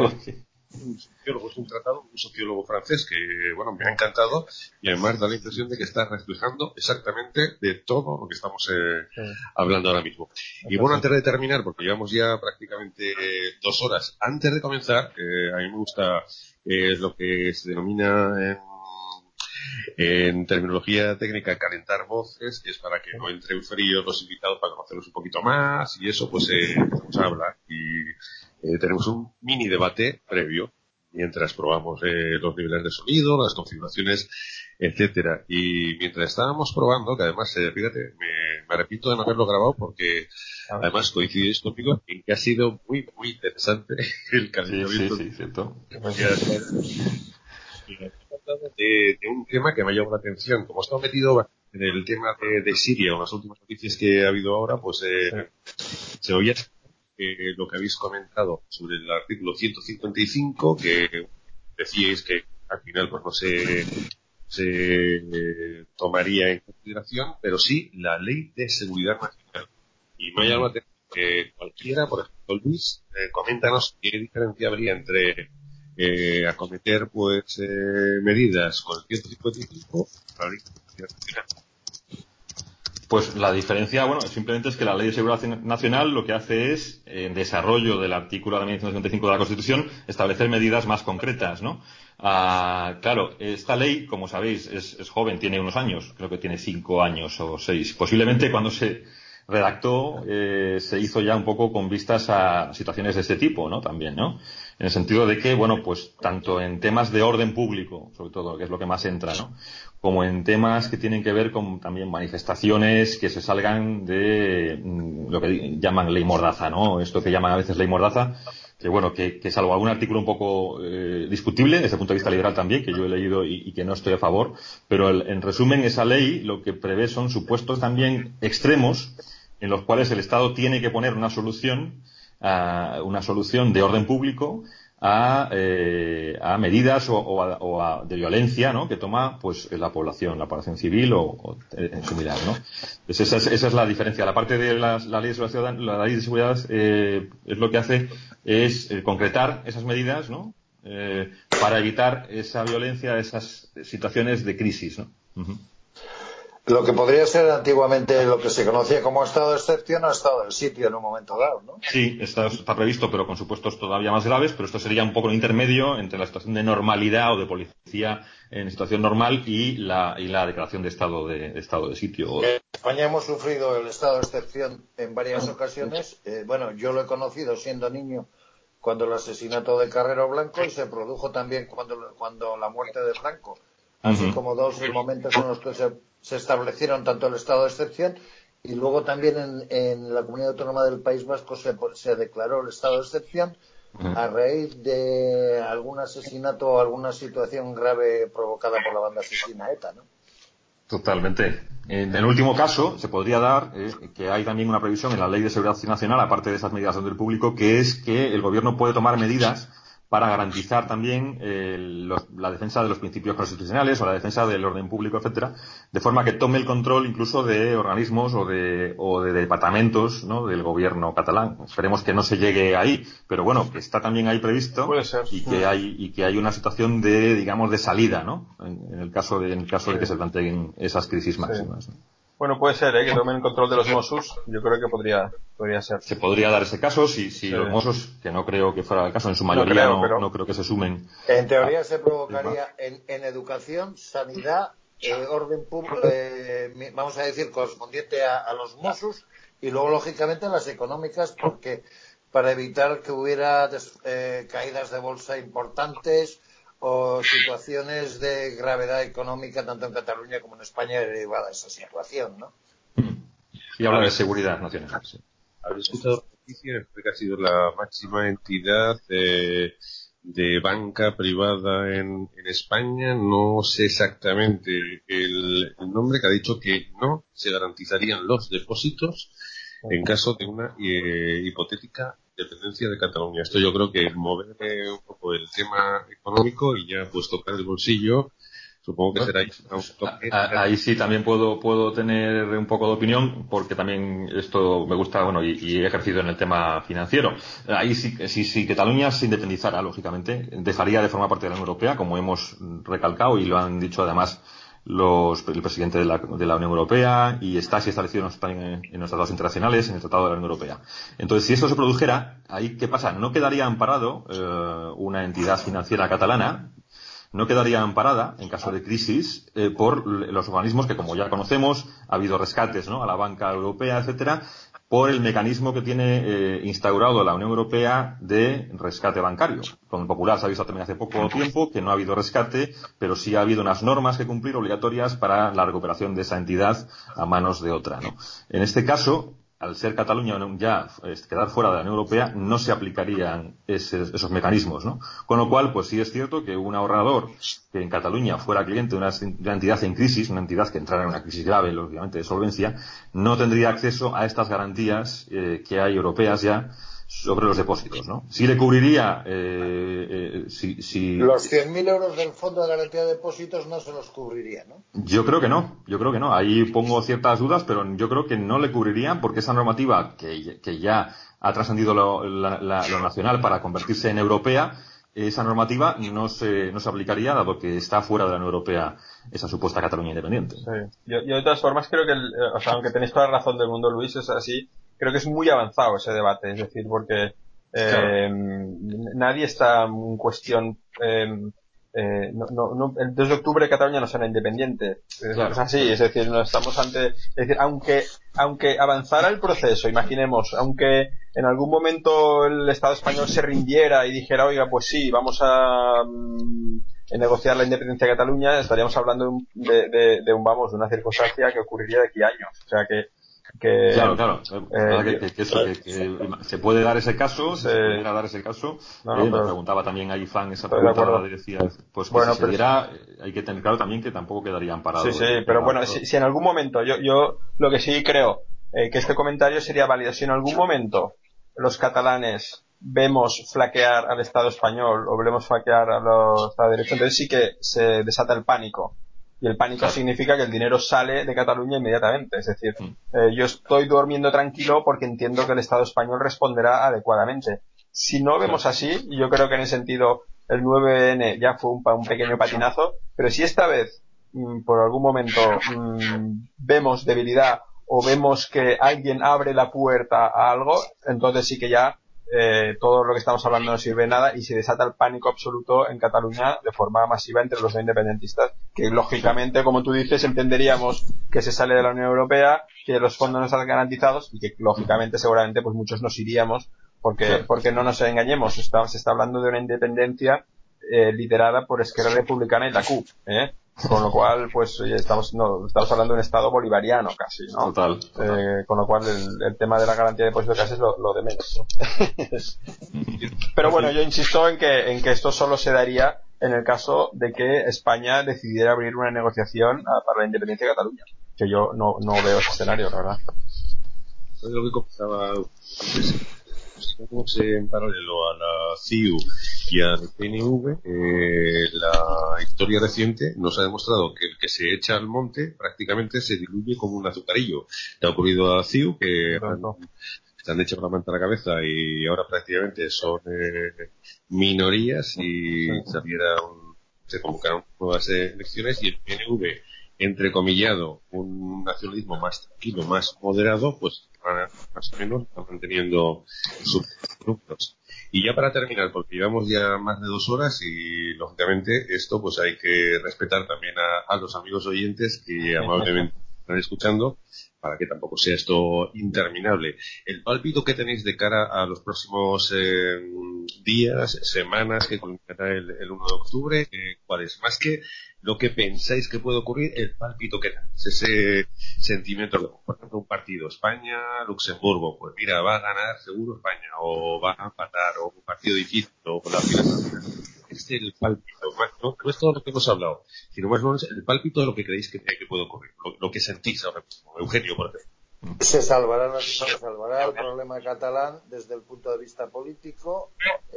Un sociólogo, es un tratado, un sociólogo francés que, bueno, me ha encantado y además da la impresión de que está reflejando exactamente de todo lo que estamos eh, Sí. hablando ahora mismo. Y bueno, antes de terminar, porque llevamos ya prácticamente eh, dos horas, antes de comenzar, eh, a mí me gusta eh, lo que se denomina en, en terminología técnica calentar voces, que es para que no entren fríos los invitados, para conocerlos un poquito más y eso, pues eh, vamos a hablar y eh, tenemos un mini debate previo mientras probamos eh, los niveles de sonido, las configuraciones, etcétera. Y mientras estábamos probando, que además, eh, fíjate, me, me repito de no haberlo grabado porque además coincidís conmigo en que ha sido muy, muy interesante el Sí, calentamiento. sí, sí, cierto. De, de un tema que me ha llamado la atención. Como estaba metido en el tema de, de Siria, en las últimas noticias que ha habido ahora, pues eh, se oía eh, lo que habéis comentado sobre el artículo ciento cincuenta y cinco, que decíais que al final pues no se, se eh, tomaría en consideración, pero sí la Ley de Seguridad Nacional. Y me ha llamado la atención que cualquiera, por ejemplo Luis, eh, coméntanos qué diferencia habría entre eh, acometer pues eh, medidas con el ciento cincuenta y cinco para la Ley de Seguridad Nacional. Pues la diferencia, bueno, simplemente es que la Ley de Seguridad Nacional lo que hace es, en desarrollo del artículo de mil novecientos setenta y cinco de la Constitución, establecer medidas más concretas, ¿no? Ah, claro, esta ley, como sabéis, es, es joven, tiene unos años, creo que tiene cinco años o seis. Posiblemente cuando se redactó eh, se hizo ya un poco con vistas a situaciones de este tipo, ¿no? También, ¿no? En el sentido de que, bueno, pues tanto en temas de orden público, sobre todo, que es lo que más entra, ¿no? Como en temas que tienen que ver con también manifestaciones que se salgan de mm, lo que llaman ley mordaza, ¿no? Esto que llaman a veces ley mordaza, que bueno, que, que salvo algún artículo un poco eh, discutible desde el punto de vista liberal también, que yo he leído y, y que no estoy a favor, pero el, en resumen esa ley lo que prevé son supuestos también extremos en los cuales el Estado tiene que poner una solución, a, una solución de orden público a, eh, a medidas o, o, a, o a, de violencia, ¿no? Que toma pues la población, la población civil o, o en similar, ¿no? Pues esa es, esa es la diferencia. La parte de las, la ley de seguridad, la ley de seguridad eh, es lo que hace es eh, concretar esas medidas, ¿no? Eh, para evitar esa violencia, esas situaciones de crisis, ¿no? Uh-huh. Lo que podría ser antiguamente lo que se conocía como estado de excepción o estado del sitio en un momento dado, ¿no? Sí, está, está previsto, pero con supuestos todavía más graves, pero esto sería un poco un intermedio entre la situación de normalidad o de policía en situación normal y la, y la declaración de estado de, de estado de sitio. En España hemos sufrido el estado de excepción en varias ocasiones. Eh, bueno, yo lo he conocido siendo niño cuando el asesinato de Carrero Blanco y se produjo también cuando, cuando la muerte de Franco. Así uh-huh. como dos momentos en los que se, se establecieron tanto el estado de excepción y luego también en, en la Comunidad Autónoma del País Vasco se, se declaró el estado de excepción uh-huh. a raíz de algún asesinato o alguna situación grave provocada por la banda asesina ETA, ¿no? Totalmente. En el último caso, se podría dar eh, que hay también una previsión en la Ley de Seguridad Nacional, aparte de esas medidas de orden público, que es que el gobierno puede tomar medidas para garantizar también eh, los, la defensa de los principios constitucionales o la defensa del orden público, etcétera, de forma que tome el control incluso de organismos o de, o de departamentos, ¿no? Del gobierno catalán. Esperemos que no se llegue ahí, pero bueno, que está también ahí previsto. Puede ser. y que hay y que hay una situación de, digamos, de salida, ¿no? En, en el caso de en el caso sí. de que se planteen esas crisis máximas, sí. ¿no? Bueno, puede ser, ¿eh? Que tomen el control de los Mossos. Yo creo que podría podría ser. Se podría dar ese caso si, si sí. los Mossos, que no creo que fuera el caso, en su mayoría no creo, no, pero... no creo que se sumen. En teoría a... se provocaría en, en educación, sanidad, eh, orden público, eh, vamos a decir, correspondiente a, a los Mossos y luego, lógicamente, las económicas, porque para evitar que hubiera des, eh, caídas de bolsa importantes o situaciones de gravedad económica tanto en Cataluña como en España derivada de esa situación, ¿no? Y habla de seguridad nacional. Sí. Habéis escuchado noticias de que ha sido la máxima entidad de, de banca privada en, en España. No sé exactamente el, el nombre, que ha dicho que no se garantizarían los depósitos en caso de una eh, hipotética dependencia de Cataluña. Esto yo creo que mover eh, un poco el tema económico y ya pues tocar el bolsillo, supongo que será ahí un toque. Ahí sí también puedo puedo tener un poco de opinión, porque también esto me gusta, bueno, y, y he ejercido en el tema financiero. Ahí sí, sí, sí, Cataluña se independizara, lógicamente, dejaría de formar parte de la Unión Europea, como hemos recalcado y lo han dicho además los, el presidente de la, de la Unión Europea, y está así establecido en, en los tratados internacionales, en el Tratado de la Unión Europea. Entonces, si eso se produjera, ahí ¿qué pasa? No quedaría amparado eh, una entidad financiera catalana, no quedaría amparada en caso de crisis eh, por los organismos que, como ya conocemos, ha habido rescates, ¿no? A la banca europea, etcétera, por el mecanismo que tiene eh, instaurado la Unión Europea de rescate bancario. Con el Popular se ha visto también hace poco tiempo que no ha habido rescate, pero sí ha habido unas normas que cumplir obligatorias para la recuperación de esa entidad a manos de otra, ¿no? En este caso, al ser Cataluña ya quedar fuera de la Unión Europea, no se aplicarían ese, esos mecanismos, ¿no? Con lo cual, pues sí es cierto que un ahorrador que en Cataluña fuera cliente de una, de una entidad en crisis, una entidad que entrara en una crisis grave, lógicamente, de solvencia, no tendría acceso a estas garantías eh, que hay europeas ya sobre los depósitos, ¿no? Sí le cubriría eh, eh, si, si... Los cien mil euros del Fondo de Garantía de Depósitos no se los cubriría, ¿no? Yo creo que no, yo creo que no. Ahí pongo ciertas dudas, pero yo creo que no le cubriría, porque esa normativa que, que ya ha trascendido lo, la, la, lo nacional para convertirse en europea, esa normativa no se, no se aplicaría, dado que está fuera de la Unión Europea esa supuesta Cataluña independiente. Sí. Yo, yo de todas formas creo que, el, o sea, aunque tenéis toda la razón del mundo, Luis, es así, creo que es muy avanzado ese debate, es decir, porque eh, claro. nadie está en cuestión, eh, eh, no, no, no, el dos de octubre Cataluña no será independiente, claro. Es así, es decir, no estamos ante, es decir, aunque, aunque avanzara el proceso, imaginemos, aunque en algún momento el Estado español se rindiera y dijera, oiga, pues sí, vamos a, um, a negociar la independencia de Cataluña, estaríamos hablando de, un, de, de, de un, vamos, de una circunstancia que ocurriría de aquí a años, o sea que Que, claro, claro. Eh, que, que, que, eso, que, que se puede dar ese caso, se, se pudiera dar ese caso. No, eh, pero, me preguntaba también ahí, Fan, esa pregunta de decía, pues que bueno, si se diera, hay que tener claro también que tampoco quedaría amparado. Sí, sí, eh, pero bueno, si, si en algún momento, yo, yo lo que sí creo, eh, que este comentario sería válido, si en algún momento los catalanes vemos flaquear al Estado español o vemos flaquear a los Estados de Derecho, entonces sí que se desata el pánico. Y el pánico claro. significa que el dinero sale de Cataluña inmediatamente. Es decir, eh, yo estoy durmiendo tranquilo porque entiendo que el Estado español responderá adecuadamente. Si no vemos así, yo creo que en ese sentido el nueve ene ya fue un, un pequeño patinazo, pero si esta vez, mmm, por algún momento, mmm, vemos debilidad o vemos que alguien abre la puerta a algo, entonces sí que ya Eh, todo lo que estamos hablando no sirve de nada y se desata el pánico absoluto en Cataluña de forma masiva entre los no independentistas, que lógicamente, como tú dices, entenderíamos que se sale de la Unión Europea, que los fondos no están garantizados y que lógicamente seguramente pues muchos nos iríamos porque, porque no nos engañemos, está, se está hablando de una independencia eh, liderada por Esquerra Republicana y la C U P, ¿eh? Con lo cual, pues, oye, estamos, no, estamos hablando de un Estado bolivariano casi, ¿no? Total. total. Eh, con lo cual, el, el tema de la garantía de depósito casi es lo, lo de menos, ¿no? Pero bueno, yo insisto en que, en que esto solo se daría en el caso de que España decidiera abrir una negociación a, para la independencia de Cataluña. Que yo no, no veo ese escenario, la verdad. Es lo que comentaba antes. Estamos en paralelo a la C I U y al P N V. Eh, la historia reciente nos ha demostrado que el que se echa al monte prácticamente se diluye como un azucarillo. Le ha ocurrido a la C I U que han, están hechos la manta a la cabeza y ahora prácticamente son eh, minorías y saliera un, se convocaron nuevas elecciones y el P N V, entrecomillado, un nacionalismo más tranquilo, más moderado, pues más o menos están manteniendo sus números. Y ya para terminar, porque llevamos ya más de dos horas y lógicamente esto pues hay que respetar también a, a los amigos oyentes que amablemente están escuchando para que tampoco sea esto interminable. El pálpito que tenéis de cara a los próximos eh, días, semanas que culminará el, el uno de octubre, eh, ¿cuál es? Más que lo que pensáis que puede ocurrir, el pálpito que tenéis, ese sentimiento de, por ejemplo, un partido España-Luxemburgo, pues mira, va a ganar seguro España, o va a empatar, o un partido difícil, o con la final. Este es el pálpito, no, no es todo lo que hemos hablado, sino más o menos el pálpito de lo que creéis que, que puede ocurrir, lo, lo que sentís ahora mismo. Eugenio, por ejemplo. Se salvará, se salvará el problema catalán desde el punto de vista político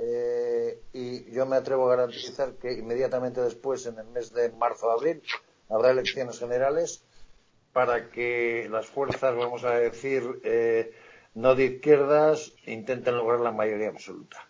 eh, y yo me atrevo a garantizar que inmediatamente después, en el mes de marzo-abril, habrá elecciones generales para que las fuerzas, vamos a decir, eh, no de izquierdas, intenten lograr la mayoría absoluta.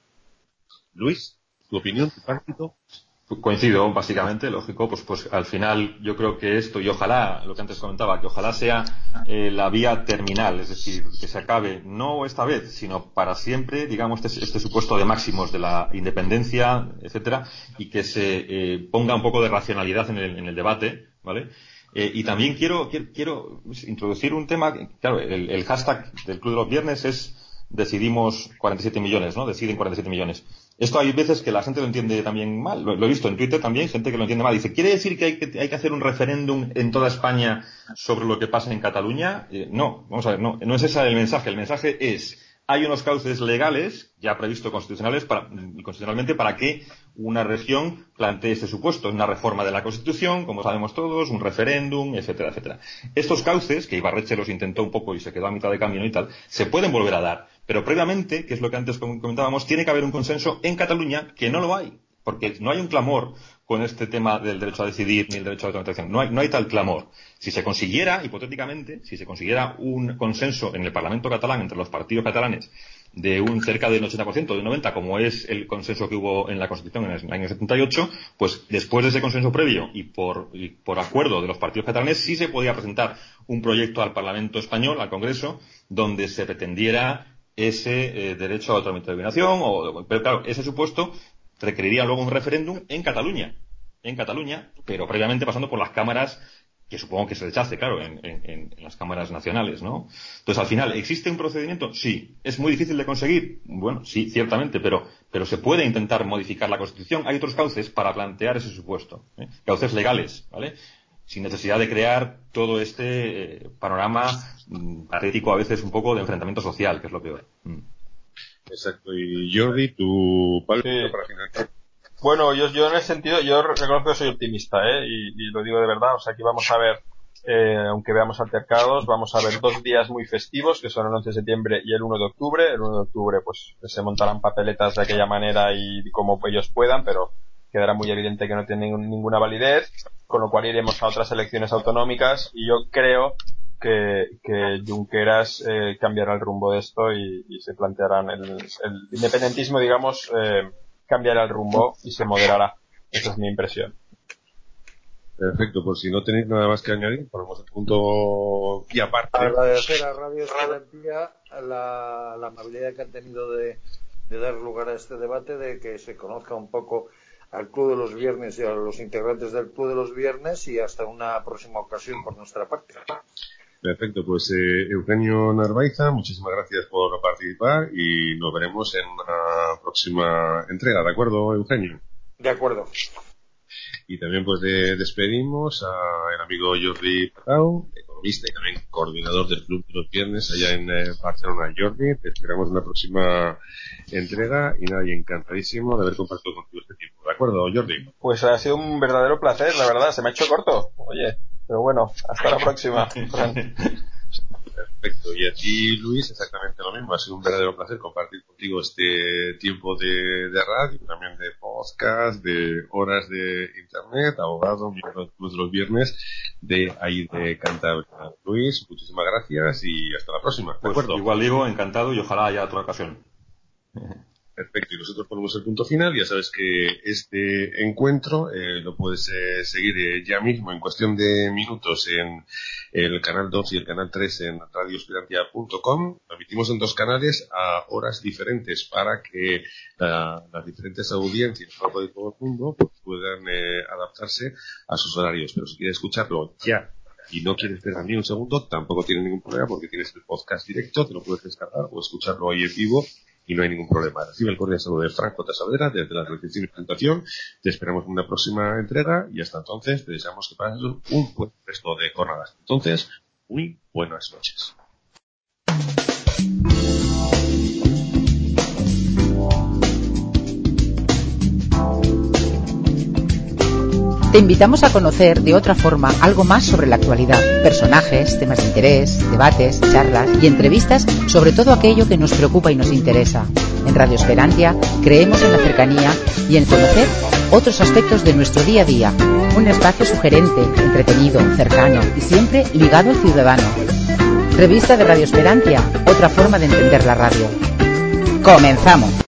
Luis, ¿tu opinión, tu pálpito? Coincido, básicamente, lógico, pues, pues al final yo creo que esto, y ojalá, lo que antes comentaba, que ojalá sea eh, la vía terminal, es decir, que se acabe, no esta vez, sino para siempre, digamos, este, este supuesto de máximos de la independencia, etcétera, y que se eh, ponga un poco de racionalidad en el, en el debate, ¿vale? Eh, y también quiero, quiero, quiero introducir un tema, claro, el, el hashtag del Club de los Viernes es decidimos cuarenta y siete millones, ¿no? Deciden cuarenta y siete millones. Esto hay veces que la gente lo entiende también mal. Lo, lo he visto en Twitter también, gente que lo entiende mal. Dice, ¿quiere decir que hay que, hay que hacer un referéndum en toda España sobre lo que pasa en Cataluña? Eh, no, vamos a ver, no, no es ese el mensaje. El mensaje es, hay unos cauces legales, ya previstos constitucionales para, constitucionalmente, para que una región plantee este supuesto. Una reforma de la Constitución, como sabemos todos, un referéndum, etcétera, etcétera. Estos cauces, que Ibarretxe los intentó un poco y se quedó a mitad de camino y tal, se pueden volver a dar. Pero previamente, que es lo que antes comentábamos, tiene que haber un consenso en Cataluña, que no lo hay. Porque no hay un clamor con este tema del derecho a decidir ni el derecho a la autodeterminación. No hay, no hay tal clamor. Si se consiguiera, hipotéticamente, si se consiguiera un consenso en el Parlamento catalán entre los partidos catalanes de un cerca del ochenta por ciento, de un noventa por ciento, como es el consenso que hubo en la Constitución en el año setenta y ocho, pues después de ese consenso previo y por, y por acuerdo de los partidos catalanes, sí se podía presentar un proyecto al Parlamento español, al Congreso, donde se pretendiera ese eh, derecho a la autodeterminación, o, pero claro, ese supuesto requeriría luego un referéndum en Cataluña, en Cataluña, pero previamente pasando por las cámaras, que supongo que se rechace, claro, en, en, en las cámaras nacionales, ¿no? Entonces, al final, ¿existe un procedimiento? Sí. ¿Es muy difícil de conseguir? Bueno, sí, ciertamente, pero, pero se puede intentar modificar la Constitución. Hay otros cauces para plantear ese supuesto, ¿eh? Cauces legales, ¿vale? Sin necesidad de crear todo este eh, panorama mm, patético, a veces un poco de enfrentamiento social, que es lo peor. Mm. Exacto. Y Jordi, tu palabra Sí. para finalizar. Bueno, yo, yo en ese sentido, yo reconozco que soy optimista, ¿eh? Y, y lo digo de verdad. O sea, aquí vamos a ver, eh, aunque veamos altercados, vamos a ver dos días muy festivos, que son el once de septiembre y el uno de octubre. El uno de octubre, pues, se montarán papeletas de aquella manera y como ellos puedan, pero quedará muy evidente que no tienen ninguna validez, con lo cual iremos a otras elecciones autonómicas, y yo creo que, que Junqueras eh, cambiará el rumbo de esto y, y se plantearán el, el independentismo, digamos, eh, cambiará el rumbo y se moderará. Esa es mi impresión. Perfecto, pues si no tenéis nada más que añadir, ponemos el punto y aparte. Agradecer a Radio Esperantia la, la amabilidad que han tenido de, de dar lugar a este debate, de que se conozca un poco al Club de los Viernes y a los integrantes del Club de los Viernes, y hasta una próxima ocasión por nuestra parte. Perfecto, pues eh, Eugenio Narvaiza, muchísimas gracias por participar y nos veremos en una próxima entrega, ¿de acuerdo, Eugenio? De acuerdo. Y también pues de, despedimos al amigo Jordi Patau, economista y también coordinador del Club de los Viernes allá en eh, Barcelona. Jordi, te esperamos en una próxima entrega y nada, y encantadísimo de haber compartido contigo este tiempo, ¿de acuerdo, Jordi? Pues ha sido un verdadero placer, la verdad, se me ha hecho corto, oye. Pero bueno, hasta la próxima. Perfecto. Y a ti, Luis, exactamente lo mismo. Ha sido un verdadero placer compartir contigo este tiempo de, de radio, también de podcast, de horas de internet, abogado, miembro del Club de los Viernes de ahí de Cantabria. Luis, muchísimas gracias y hasta la próxima. ¿De Pues acuerdo? igual digo, encantado y ojalá haya otra ocasión. Perfecto, y nosotros ponemos el punto final. Ya sabes que este encuentro eh, lo puedes eh, seguir eh, ya mismo en cuestión de minutos en el canal dos y el canal tres en radio esperantia punto com. Lo emitimos en dos canales a horas diferentes para que la, las diferentes audiencias de todo el mundo pues, puedan eh, adaptarse a sus horarios. Pero si quieres escucharlo ya y no quieres esperar ni un segundo, tampoco tienes ningún problema porque tienes el podcast directo, te lo puedes descargar o escucharlo ahí en vivo y no hay ningún problema. Recibe el cordial saludo de Franco Tasadera desde la recepción y presentación. Te esperamos en una próxima entrega y hasta entonces te deseamos que pases un buen resto de jornadas. Entonces, muy buenas noches. Te invitamos a conocer de otra forma algo más sobre la actualidad, personajes, temas de interés, debates, charlas y entrevistas sobre todo aquello que nos preocupa y nos interesa. En Radio Esperantia creemos en la cercanía y en conocer otros aspectos de nuestro día a día. Un espacio sugerente, entretenido, cercano y siempre ligado al ciudadano. Revista de Radio Esperantia, otra forma de entender la radio. ¡Comenzamos!